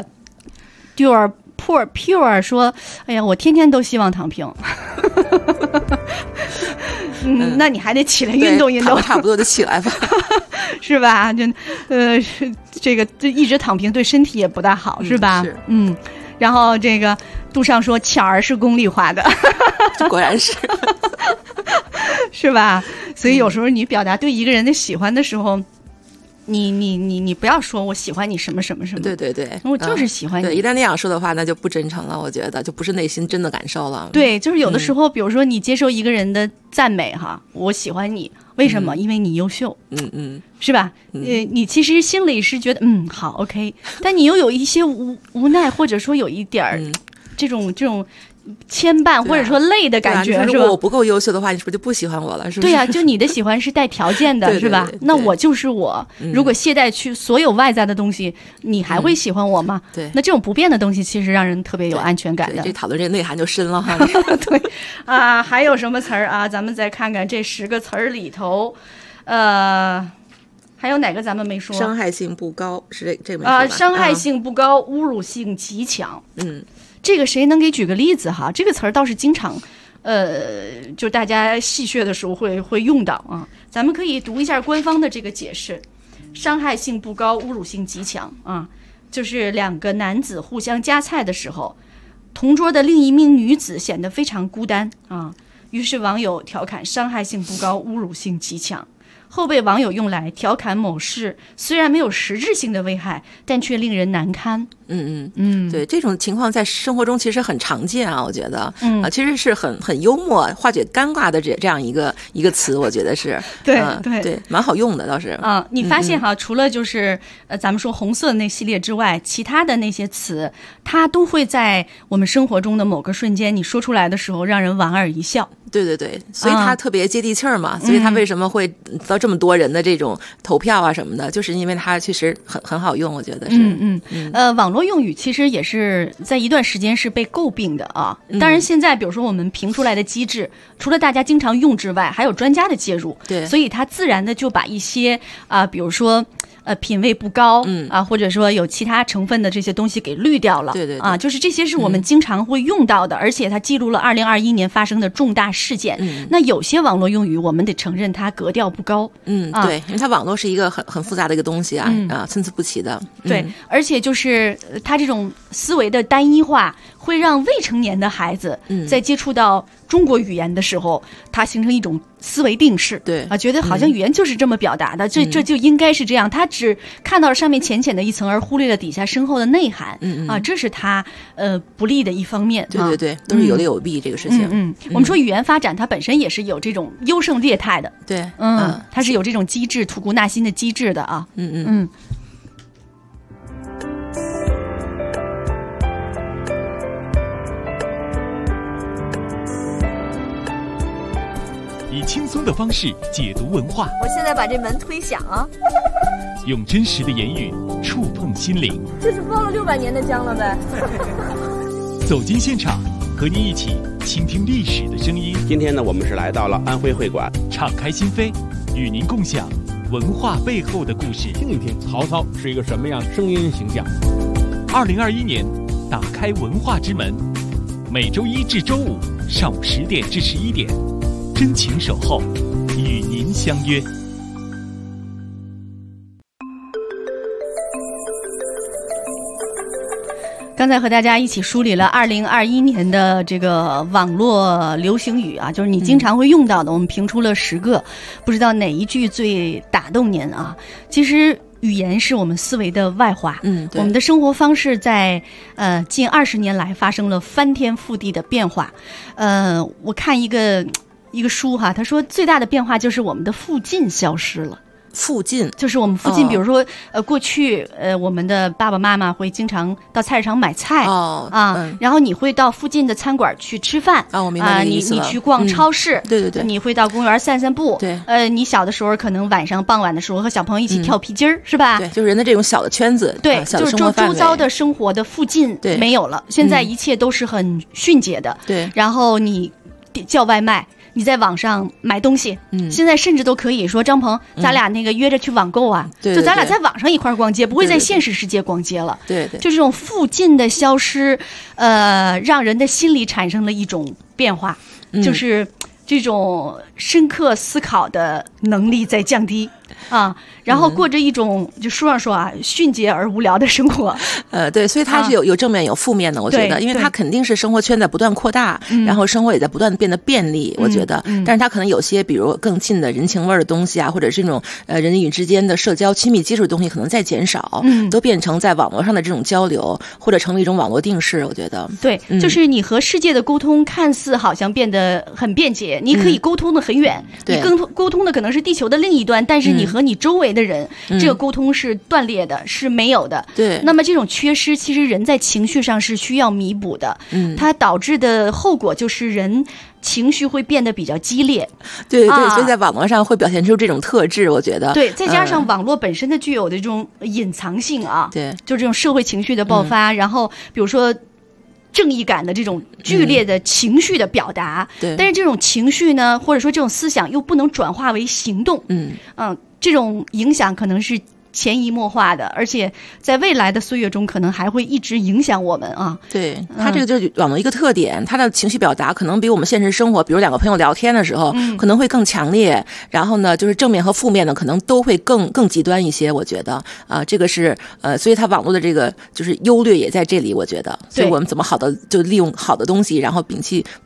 Speaker 3: Dior Pure 说，哎呀，我天天都希望躺平。那你还得起来运动运动，
Speaker 4: 差不多就起来吧，
Speaker 3: 是吧？这个一直躺平对身体也不大好，是吧？
Speaker 4: 是，
Speaker 3: 然后这个杜尚说，巧儿是功利化的，
Speaker 4: 果然是，
Speaker 3: 是吧？所以有时候你表达对一个人的喜欢的时候。你不要说我喜欢你什么什么什么，
Speaker 4: 对，
Speaker 3: 我就是喜欢你。
Speaker 4: 对，一旦那样说的话，那就不真诚了，我觉得就不是内心真的感受了。
Speaker 3: 对，就是有的时候，比如说你接受一个人的赞美哈，我喜欢你，为什么？因为你优秀，是吧？你其实心里是觉得好 OK， 但你又有一些无奈，或者说有一点这种牵绊或者说累的感觉，是吧？
Speaker 4: 如果我不够优秀的话，你是不是就不喜欢我了？是不是？
Speaker 3: 对呀，就你的喜欢是带条件的，是吧？那我就是我。如果懈怠去所有外在的东西，你还会喜欢我吗？
Speaker 4: 对，
Speaker 3: 那这种不变的东西，其实让人特别有安全感的。
Speaker 4: 这讨论这内涵就深了哈。
Speaker 3: 对啊，还有什么词儿啊？咱们再看看这10个词儿里头，还有哪个咱们没说？
Speaker 4: 伤害性不高，是这个没说吧？
Speaker 3: 伤害性不高，侮辱性极强。这个谁能给举个例子哈？这个词儿倒是经常，就大家戏谑的时候会用到啊。咱们可以读一下官方的这个解释：伤害性不高，侮辱性极强啊，就是2个男子互相夹菜的时候，同桌的另一名女子显得非常孤单啊。于是网友调侃：伤害性不高，侮辱性极强。 后被网友用来调侃某事，虽然没有实质性的危害，但却令人难堪。
Speaker 4: 对，这种情况在生活中其实很常见啊，我觉得，其实是很幽默、化解尴尬的这样一个词，我觉得是，
Speaker 3: 对，
Speaker 4: 蛮好用的倒是。
Speaker 3: 你发现哈，除了就是咱们说红色的那系列之外，其他的那些词，它都会在我们生活中的某个瞬间，你说出来的时候，让人莞尔一笑。
Speaker 4: 对，所以它特别接地气儿嘛，所以它为什么会到这么多人的这种投票啊什么的，就是因为它确实很好用，我觉得是。
Speaker 3: 网络用语其实也是在一段时间是被诟病的啊。当然，现在比如说我们评出来的机制，除了大家经常用之外，还有专家的介入，
Speaker 4: 对，
Speaker 3: 所以它自然的就把一些比如说品味不高或者说有其他成分的这些东西给滤掉了。
Speaker 4: 对
Speaker 3: 就是这些是我们经常会用到的，而且它记录了2021年发生的重大事件。那有些网络用语我们得承认它格调不高。
Speaker 4: 对，因为它网络是一个很复杂的一个东西啊，参差不齐的。
Speaker 3: 对，而且就是它这种思维的单一化，会让未成年的孩子在接触到中国语言的时候，它形成一种思维定式。
Speaker 4: 对
Speaker 3: 觉得好像语言就是这么表达的，这就应该是这样。他只看到了上面浅浅的一层，而忽略了底下深厚的内涵。这是他不利的一方面。
Speaker 4: 对，都是有利有弊这个事情。
Speaker 3: 我们说语言发展，它本身也是有这种优胜劣汰的。
Speaker 4: 对，
Speaker 3: 它是有这种机制，吐故纳新的机制的啊。
Speaker 15: 以轻松的方式解读文化，
Speaker 18: 我现在把这门推响啊！
Speaker 15: 用真实的言语触碰心灵，
Speaker 18: 这是包了600年的浆了呗！
Speaker 15: 走进现场，和您一起倾听历史的声音。
Speaker 6: 今天呢，我们是来到了安徽会馆，
Speaker 15: 敞开心扉，与您共享文化背后的故事，
Speaker 6: 听一听曹操是一个什么样的声音形象。
Speaker 15: 2021年，打开文化之门，每周一至周五上午10点至11点。真情守候，与您相约。
Speaker 3: 刚才和大家一起梳理了2021年的这个网络流行语啊，就是你经常会用到的，我们评出了10个，不知道哪一句最打动您啊？其实语言是我们思维的外化，我们的生活方式在近20年来发生了翻天覆地的变化。我看一个书哈，他说最大的变化就是我们的附近消失了。
Speaker 4: 附近
Speaker 3: 就是我们附近，比如说过去我们的爸爸妈妈会经常到菜市场买菜然后你会到附近的餐馆去吃饭
Speaker 4: 我明白
Speaker 3: 你去逛超市，
Speaker 4: 对，
Speaker 3: 你会到公园散散步，
Speaker 4: 对，
Speaker 3: 你小的时候可能傍晚的时候和小朋友一起跳皮筋儿，是吧？
Speaker 4: 对，就是人的这种小的圈子，
Speaker 3: 对，就是周遭的生活的附近没有了，现在一切都是很迅捷的，
Speaker 4: 对，
Speaker 3: 然后你叫外卖。你在网上买东西，现在甚至都可以说张鹏，咱俩那个约着去网购啊，就咱俩在网上一块逛街，不会在现实世界逛街了。
Speaker 4: 对，
Speaker 3: 就这种附近的消失，让人的心里产生了一种变化，就是这种深刻思考的能力在降低然后过着一种就书上说迅捷而无聊的生活。
Speaker 4: 对，所以它是有正面有负面的，我觉得，因为它肯定是生活圈在不断扩大，然后生活也在不断的变得便利，我觉得，但是它可能有些比如更近的人情味的东西啊，或者是这种人与之间的社交亲密接触的东西可能在减少，都变成在网络上的这种交流，或者成为一种网络定式，我觉得。
Speaker 3: 对，就是你和世界的沟通看似好像变得很便捷，你可以沟通的很远，你沟通的可能是地球的另一端，但是你和你周围的人这个沟通是断裂的，是没有的。
Speaker 4: 对，
Speaker 3: 那么这种缺失其实人在情绪上是需要弥补的，它导致的后果就是人情绪会变得比较激烈。
Speaker 4: 对，所以在网络上会表现出这种特质，我觉得。
Speaker 3: 对，再加上网络本身的具有的这种隐藏性
Speaker 4: 对，
Speaker 3: 就这种社会情绪的爆发，然后比如说正义感的这种剧烈的情绪的表达，但是这种情绪呢，或者说这种思想又不能转化为行动，这种影响可能是潜移默化的，而且在未来的岁月中可能还会一直影响我们
Speaker 4: 对，它这个就是网络一个特点，它的情绪表达可能比我们现实生活，比如两个朋友聊天的时候，可能会更强烈，然后呢，就是正面和负面的可能都会更极端一些，我觉得这个是所以它网络的这个就是优劣也在这里，我觉得，所以我们怎么好的就利用好的东西，然后摒弃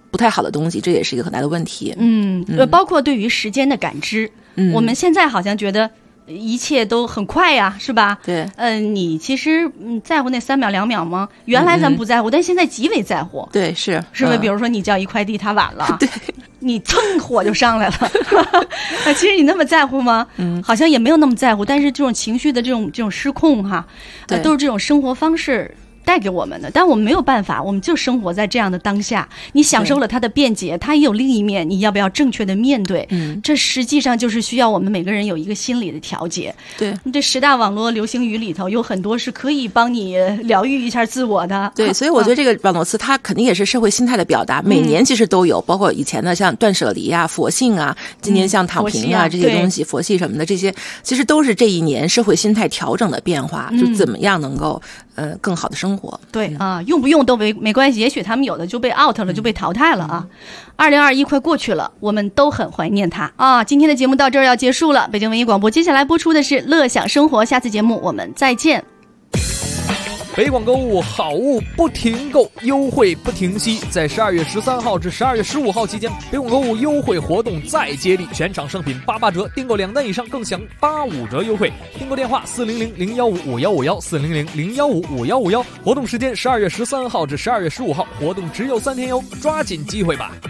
Speaker 4: 不太好的东西，这也是一个很大的问题。
Speaker 3: 包括对于时间的感知，我们现在好像觉得一切都很快呀，是吧？
Speaker 4: 对，
Speaker 3: 你其实在乎那3秒2秒吗？原来咱们不在乎，但现在极为在乎。
Speaker 4: 对，是
Speaker 3: 不是？比如说你叫一快递，它晚了，对，你噌火就上来了。其实你那么在乎吗？好像也没有那么在乎，但是这种情绪的这种失控哈，都是这种生活方式带给我们的，但我们没有办法，我们就生活在这样的当下。你享受了它的便捷，它也有另一面，你要不要正确的面对？这实际上就是需要我们每个人有一个心理的调节。
Speaker 4: 对，
Speaker 3: 这10大网络流行语里头有很多是可以帮你疗愈一下自我的。
Speaker 4: 对，所以我觉得这个网络词它肯定也是社会心态的表达，每年其实都有，包括以前的像断舍离啊、佛性啊，今年像躺平啊这些东西，佛系什么的，这些其实都是这一年社会心态调整的变化，就怎么样能够更好的生活。
Speaker 3: 对啊，用不用都没关系，也许他们有的就被 out 了，就被淘汰了啊。2021快过去了，我们都很怀念它啊。今天的节目到这儿要结束了，北京文艺广播接下来播出的是乐享生活，下次节目我们再见。
Speaker 20: 北广购物好物不停购，优惠不停息。在12月13号至12月15号期间，北广购物优惠活动再接力，全场商品88折，订购2单以上更享85折优惠。订购电话400-015-5151，400-015-5151。活动时间12月13号至12月15号，活动只有3天哟，抓紧机会吧。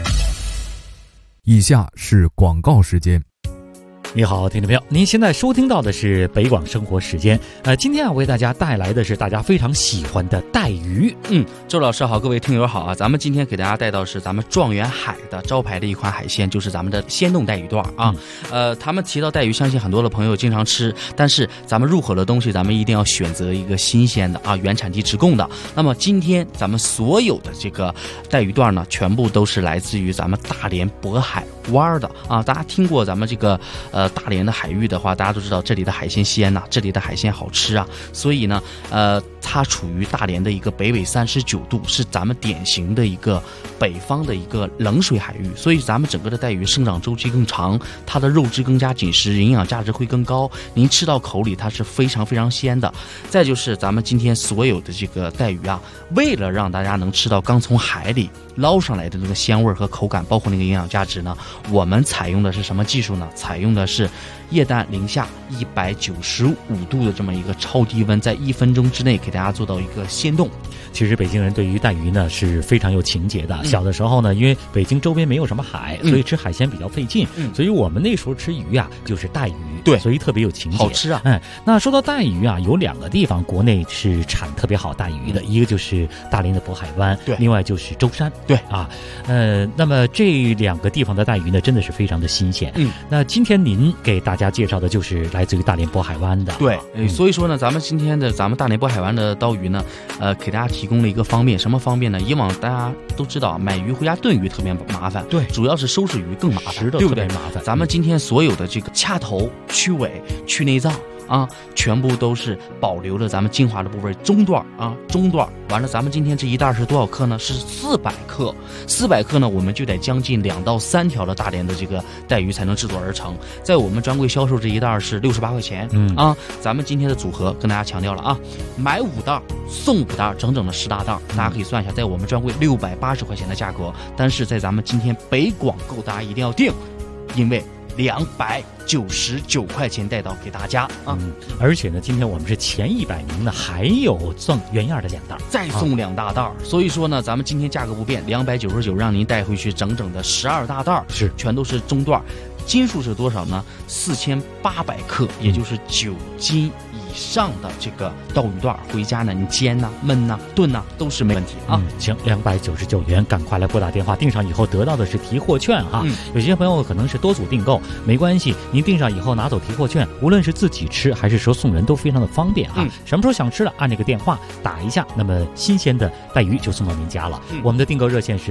Speaker 8: 以下是广告时间。
Speaker 12: 你好，听众朋友，您现在收听到的是北广生活时间。今天为大家带来的是大家非常喜欢的带鱼。
Speaker 13: 周老师好，各位听友好啊！咱们今天给大家带到是咱们状元海的招牌的一款海鲜，就是咱们的鲜冻带鱼段啊。他们提到带鱼，相信很多的朋友经常吃，但是咱们入口的东西，咱们一定要选择一个新鲜的啊，原产地直供的。那么今天咱们所有的这个带鱼段呢，全部都是来自于咱们大连渤海湾的啊。大家听过咱们这个大连的海域的话，大家都知道这里的海鲜鲜呐，这里的海鲜好吃啊，所以呢，它处于大连的一个北纬39度，是咱们典型的一个北方的一个冷水海域，所以咱们整个的带鱼生长周期更长，它的肉质更加紧实，营养价值会更高，您吃到口里它是非常非常鲜的。再就是咱们今天所有的这个带鱼啊，为了让大家能吃到刚从海里捞上来的那个鲜味和口感，包括那个营养价值呢，我们采用的是什么技术呢？采用的是液氮零下195度的这么一个超低温，在1分钟之内给大家做到一个鲜冻。
Speaker 12: 其实北京人对于带鱼呢是非常有情节的。小的时候呢，因为北京周边没有什么海，所以吃海鲜比较费劲，所以我们那时候吃鱼啊就是带鱼，对，所以特别有情节，
Speaker 13: 好吃啊。
Speaker 12: 那说到带鱼啊，有2个地方国内是产特别好带鱼的，一个就是大连的渤海湾，对，另外就是舟山，
Speaker 13: 对
Speaker 12: 啊，那么这2个地方的带鱼呢，真的是非常的新鲜。那今天您给大家介绍的就是来自于大连渤海湾的，
Speaker 13: 对，所以说呢，咱们今天的咱们大连渤海湾的刀鱼呢，给大家提供了一个方便，什么方便呢？以往大家都知道买鱼回家炖鱼特别麻烦，对，主要是收拾鱼更麻烦，对不对？麻烦。咱们今天所有的这个掐头、去尾、去内脏啊，全部都是保留了咱们精华的部分，中段啊，中段。完了，咱们今天这一袋是多少克呢？是400克。400克呢，我们就得将近2到3条的大连的这个带鱼才能制作而成。在我们专柜销售这一袋是68块钱，啊，咱们今天的组合跟大家强调了啊，买5袋送5袋，整整的10大袋，大家可以算一下，在我们专柜680块钱的价格，但是在咱们今天北广购，大家一定要定，因为299块钱带到给大家啊！
Speaker 12: 而且呢，今天我们是前100名呢，还有送原样的2袋，
Speaker 13: 再送2大袋。所以说呢，咱们今天价格不变，299让您带回去整整的12大袋，
Speaker 12: 是
Speaker 13: 全都是中段。斤数是多少呢？4800克，也就是9斤以上的这个刀鱼段，回家呢你煎呐、焖呐、炖呐都是没问题啊。
Speaker 12: 行，299元，赶快来拨打电话订上以后得到的是提货券哈。有些朋友可能是多组订购，没关系，您订上以后拿走提货券，无论是自己吃还是说送人都非常的方便啊。什么时候想吃了，按这个电话打一下，那么新鲜的带鱼就送到您家了。我们的订购热线是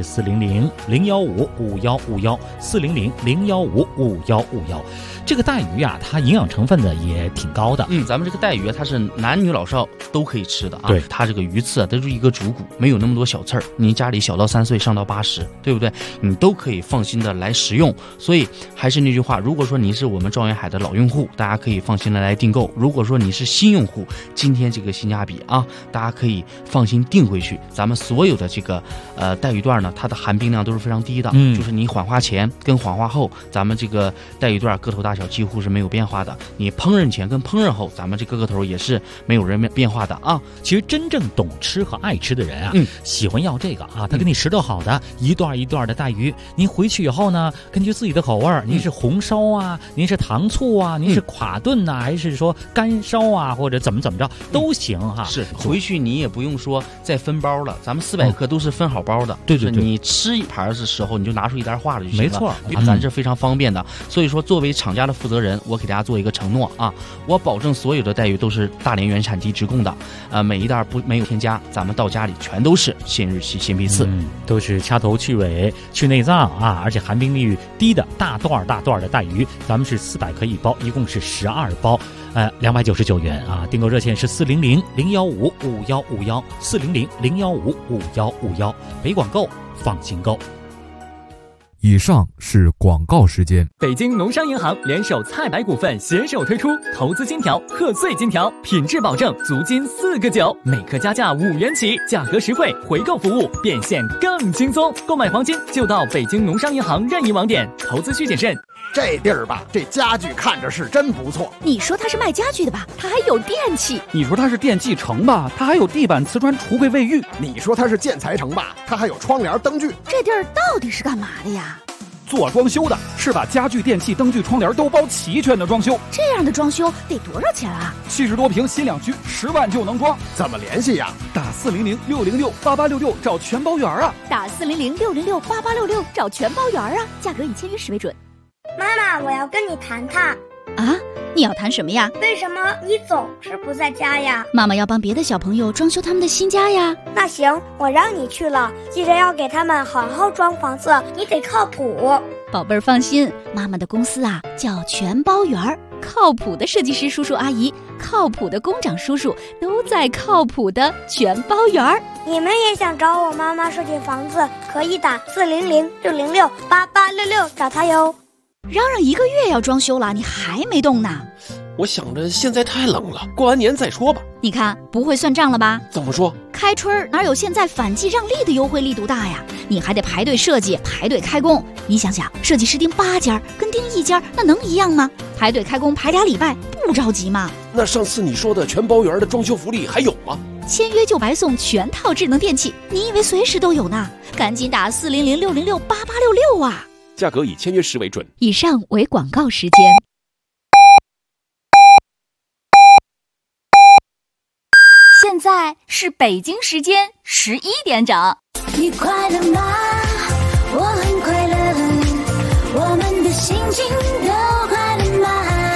Speaker 12: 400-015-5151，400-015-5151。这个带鱼啊，它营养成分呢也挺高的。
Speaker 13: 咱们这个带鱼它是男女老少都可以吃的啊。
Speaker 12: 对，
Speaker 13: 它这个鱼刺啊，都是一个主骨，没有那么多小刺儿。你家里小到3岁，上到80，对不对？你都可以放心的来食用。所以还是那句话，如果说你是我们状元海的老用户，大家可以放心的来订购；如果说你是新用户，今天这个性价比啊，大家可以放心订回去。咱们所有的这个带鱼段呢，它的含冰量都是非常低的，就是你缓化前跟缓化后，咱们这个带鱼段个头大小几乎是没有变化的。你烹饪前跟烹饪后，咱们这个头也是没有人变化的啊。
Speaker 12: 其实真正懂吃和爱吃的人啊，喜欢要这个啊，他给你拾掇好的一段一段的带鱼，您回去以后呢，根据自己的口味，您是红烧啊，您是糖醋啊，您是垮炖呐，还是说干烧啊，或者怎么着都行哈。
Speaker 13: 是，回去你也不用说再分包了，咱们400克都是分好包的。
Speaker 12: 对对对，
Speaker 13: 你吃一盘的时候，你就拿出一袋化了就行了。
Speaker 12: 没错，
Speaker 13: 咱这非常方便的。所以说，作为厂家的负责人，我给大家做一个承诺啊，我保证所有的带鱼都是大连原产地直供的，每一袋没有添加，咱们到家里全都是限日期限批次，
Speaker 12: 都是掐头去尾去内脏啊，而且含冰率低的大段的带鱼，咱们是400克一包，一共是12包，299元啊。订购热线是400-015-5151，400-015-5151，北广购放心购。
Speaker 8: 以上是广告时间。
Speaker 15: 北京农商银行联手菜百股份携手推出投资金条、贺岁金条，品质保证，足金4个9，每克加价5元起，价格实惠，回购服务变现更轻松。购买黄金就到北京农商银行任意网点，投资需谨慎。
Speaker 9: 这地儿吧，这家具看着是真不错。
Speaker 7: 你说它是卖家具的吧，它还有电器。
Speaker 1: 你说它是电器城吧，它还有地板、瓷砖、橱柜、卫浴。
Speaker 9: 你说它是建材城吧，它还有窗帘、灯具。
Speaker 7: 这地儿到底是干嘛的呀？
Speaker 1: 做装修的，是把家具、电器、灯具、窗帘都包齐全的装修。
Speaker 7: 这样的装修得多少钱啊
Speaker 1: ？70多平新两居，10万就能装。
Speaker 9: 怎么联系呀？
Speaker 1: 打400-606-8866找全包圆啊！
Speaker 7: 打400-606-8866找全包圆啊！价格以签约时为准。
Speaker 10: 妈妈，我要跟你谈谈。
Speaker 7: 啊，你要谈什么呀？
Speaker 10: 为什么你总是不在家呀？
Speaker 7: 妈妈要帮别的小朋友装修他们的新家呀。
Speaker 10: 那行，我让你去了，记得要给他们好好装房子，你得靠谱。
Speaker 7: 宝贝儿放心，妈妈的公司啊叫全包圆儿，靠谱的设计师叔叔阿姨，靠谱的工长叔叔都在靠谱的全包圆儿。
Speaker 10: 你们也想找我妈妈设计房子，可以打400-606-8866找她哟。
Speaker 7: 嚷嚷1个月要装修了，你还没动呢？
Speaker 14: 我想着现在太冷了，过完年再说吧。
Speaker 7: 你看不会算账了吧？
Speaker 14: 怎么说？
Speaker 7: 开春哪有现在反季让利的优惠力度大呀？你还得排队设计，排队开工。你想想，设计师盯8家跟盯1家，那能一样吗？排队开工排2礼拜，不着急吗？
Speaker 14: 那上次你说的全包圆的装修福利还有吗？
Speaker 7: 签约就白送全套智能电器，你以为随时都有呢？赶紧打400-606-8866啊！
Speaker 14: 价格以签约时为准。
Speaker 7: 以上为广告时间。
Speaker 19: 现在是北京时间11点整。
Speaker 25: 你快乐吗？我很快乐，我们的心情都快乐吗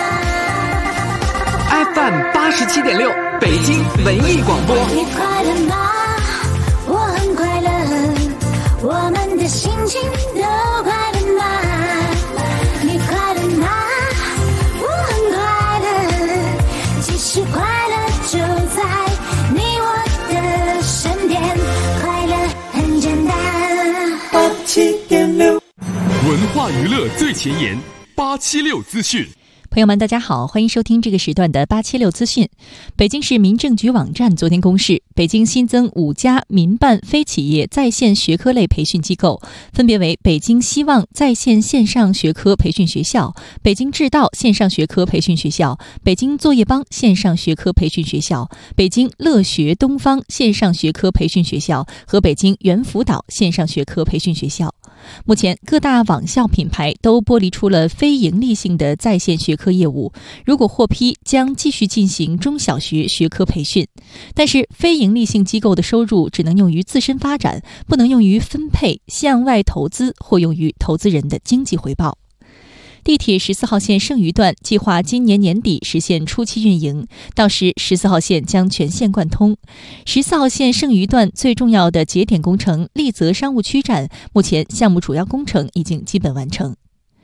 Speaker 24: ？FM 87.6，北京文艺广播。
Speaker 25: 你快乐吗？我很快乐，我们的心情都快乐吗？你快乐吗？我很快乐，其实快乐就在你我的身边，快乐很简单。
Speaker 22: 87.6，文化娱乐最前沿，876资讯。
Speaker 26: 朋友们，大家好，欢迎收听这个时段的876资讯。北京市民政局网站昨天公示，北京新增5家民办非企业在线学科类培训机构，分别为北京希望在线线上学科培训学校、北京智道线上学科培训学校、北京作业帮线上学科培训学校、北京乐学东方线上学科培训学校和北京猿辅导线上学科培训学校。目前各大网校品牌都剥离出了非营利性的在线学科业务，如果获批将继续进行中小学学科培训，但是非营利性机构的收入只能用于自身发展，不能用于分配、向外投资或用于投资人的经济回报。地铁14号线剩余段计划今年年底实现初期运营，到时14号线将全线贯通。14号线剩余段最重要的节点工程丽泽商务区站，目前项目主要工程已经基本完成。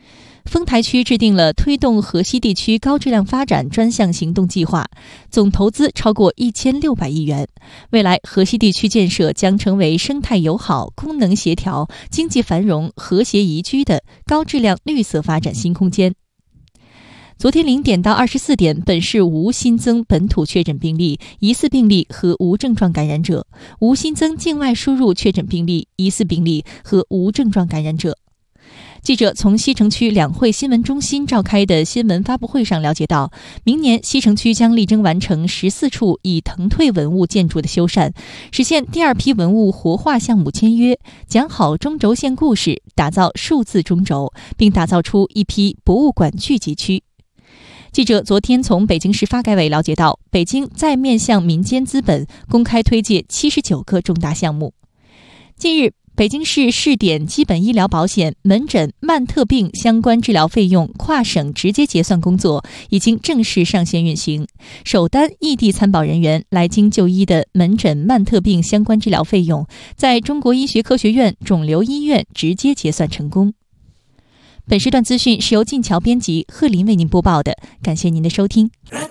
Speaker 26: 丰台区制定了推动河西地区高质量发展专项行动计划，总投资超过1600亿元。未来河西地区建设将成为生态友好、功能协调、经济繁荣、和谐宜居的高质量绿色发展新空间。昨天0点到24点，本市无新增本土确诊病例、疑似病例和无症状感染者，无新增境外输入确诊病例、疑似病例和无症状感染者。记者从西城区两会新闻中心召开的新闻发布会上了解到，明年西城区将力争完成14处已腾退文物建筑的修缮，实现第2批文物活化项目签约，讲好中轴线故事，打造数字中轴，并打造出一批博物馆聚集区。记者昨天从北京市发改委了解到，北京在面向民间资本公开推介79个重大项目。近日，北京市试点基本医疗保险门诊慢特病相关治疗费用跨省直接结算工作已经正式上线运行，首单异地参保人员来京就医的门诊慢特病相关治疗费用，在中国医学科学院肿瘤医院直接结算成功。本时段资讯是由晋桥编辑，贺林为您播报的，感谢您的收听。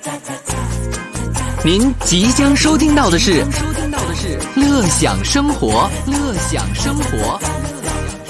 Speaker 24: 您即将收听到的是乐享生活，乐享生活。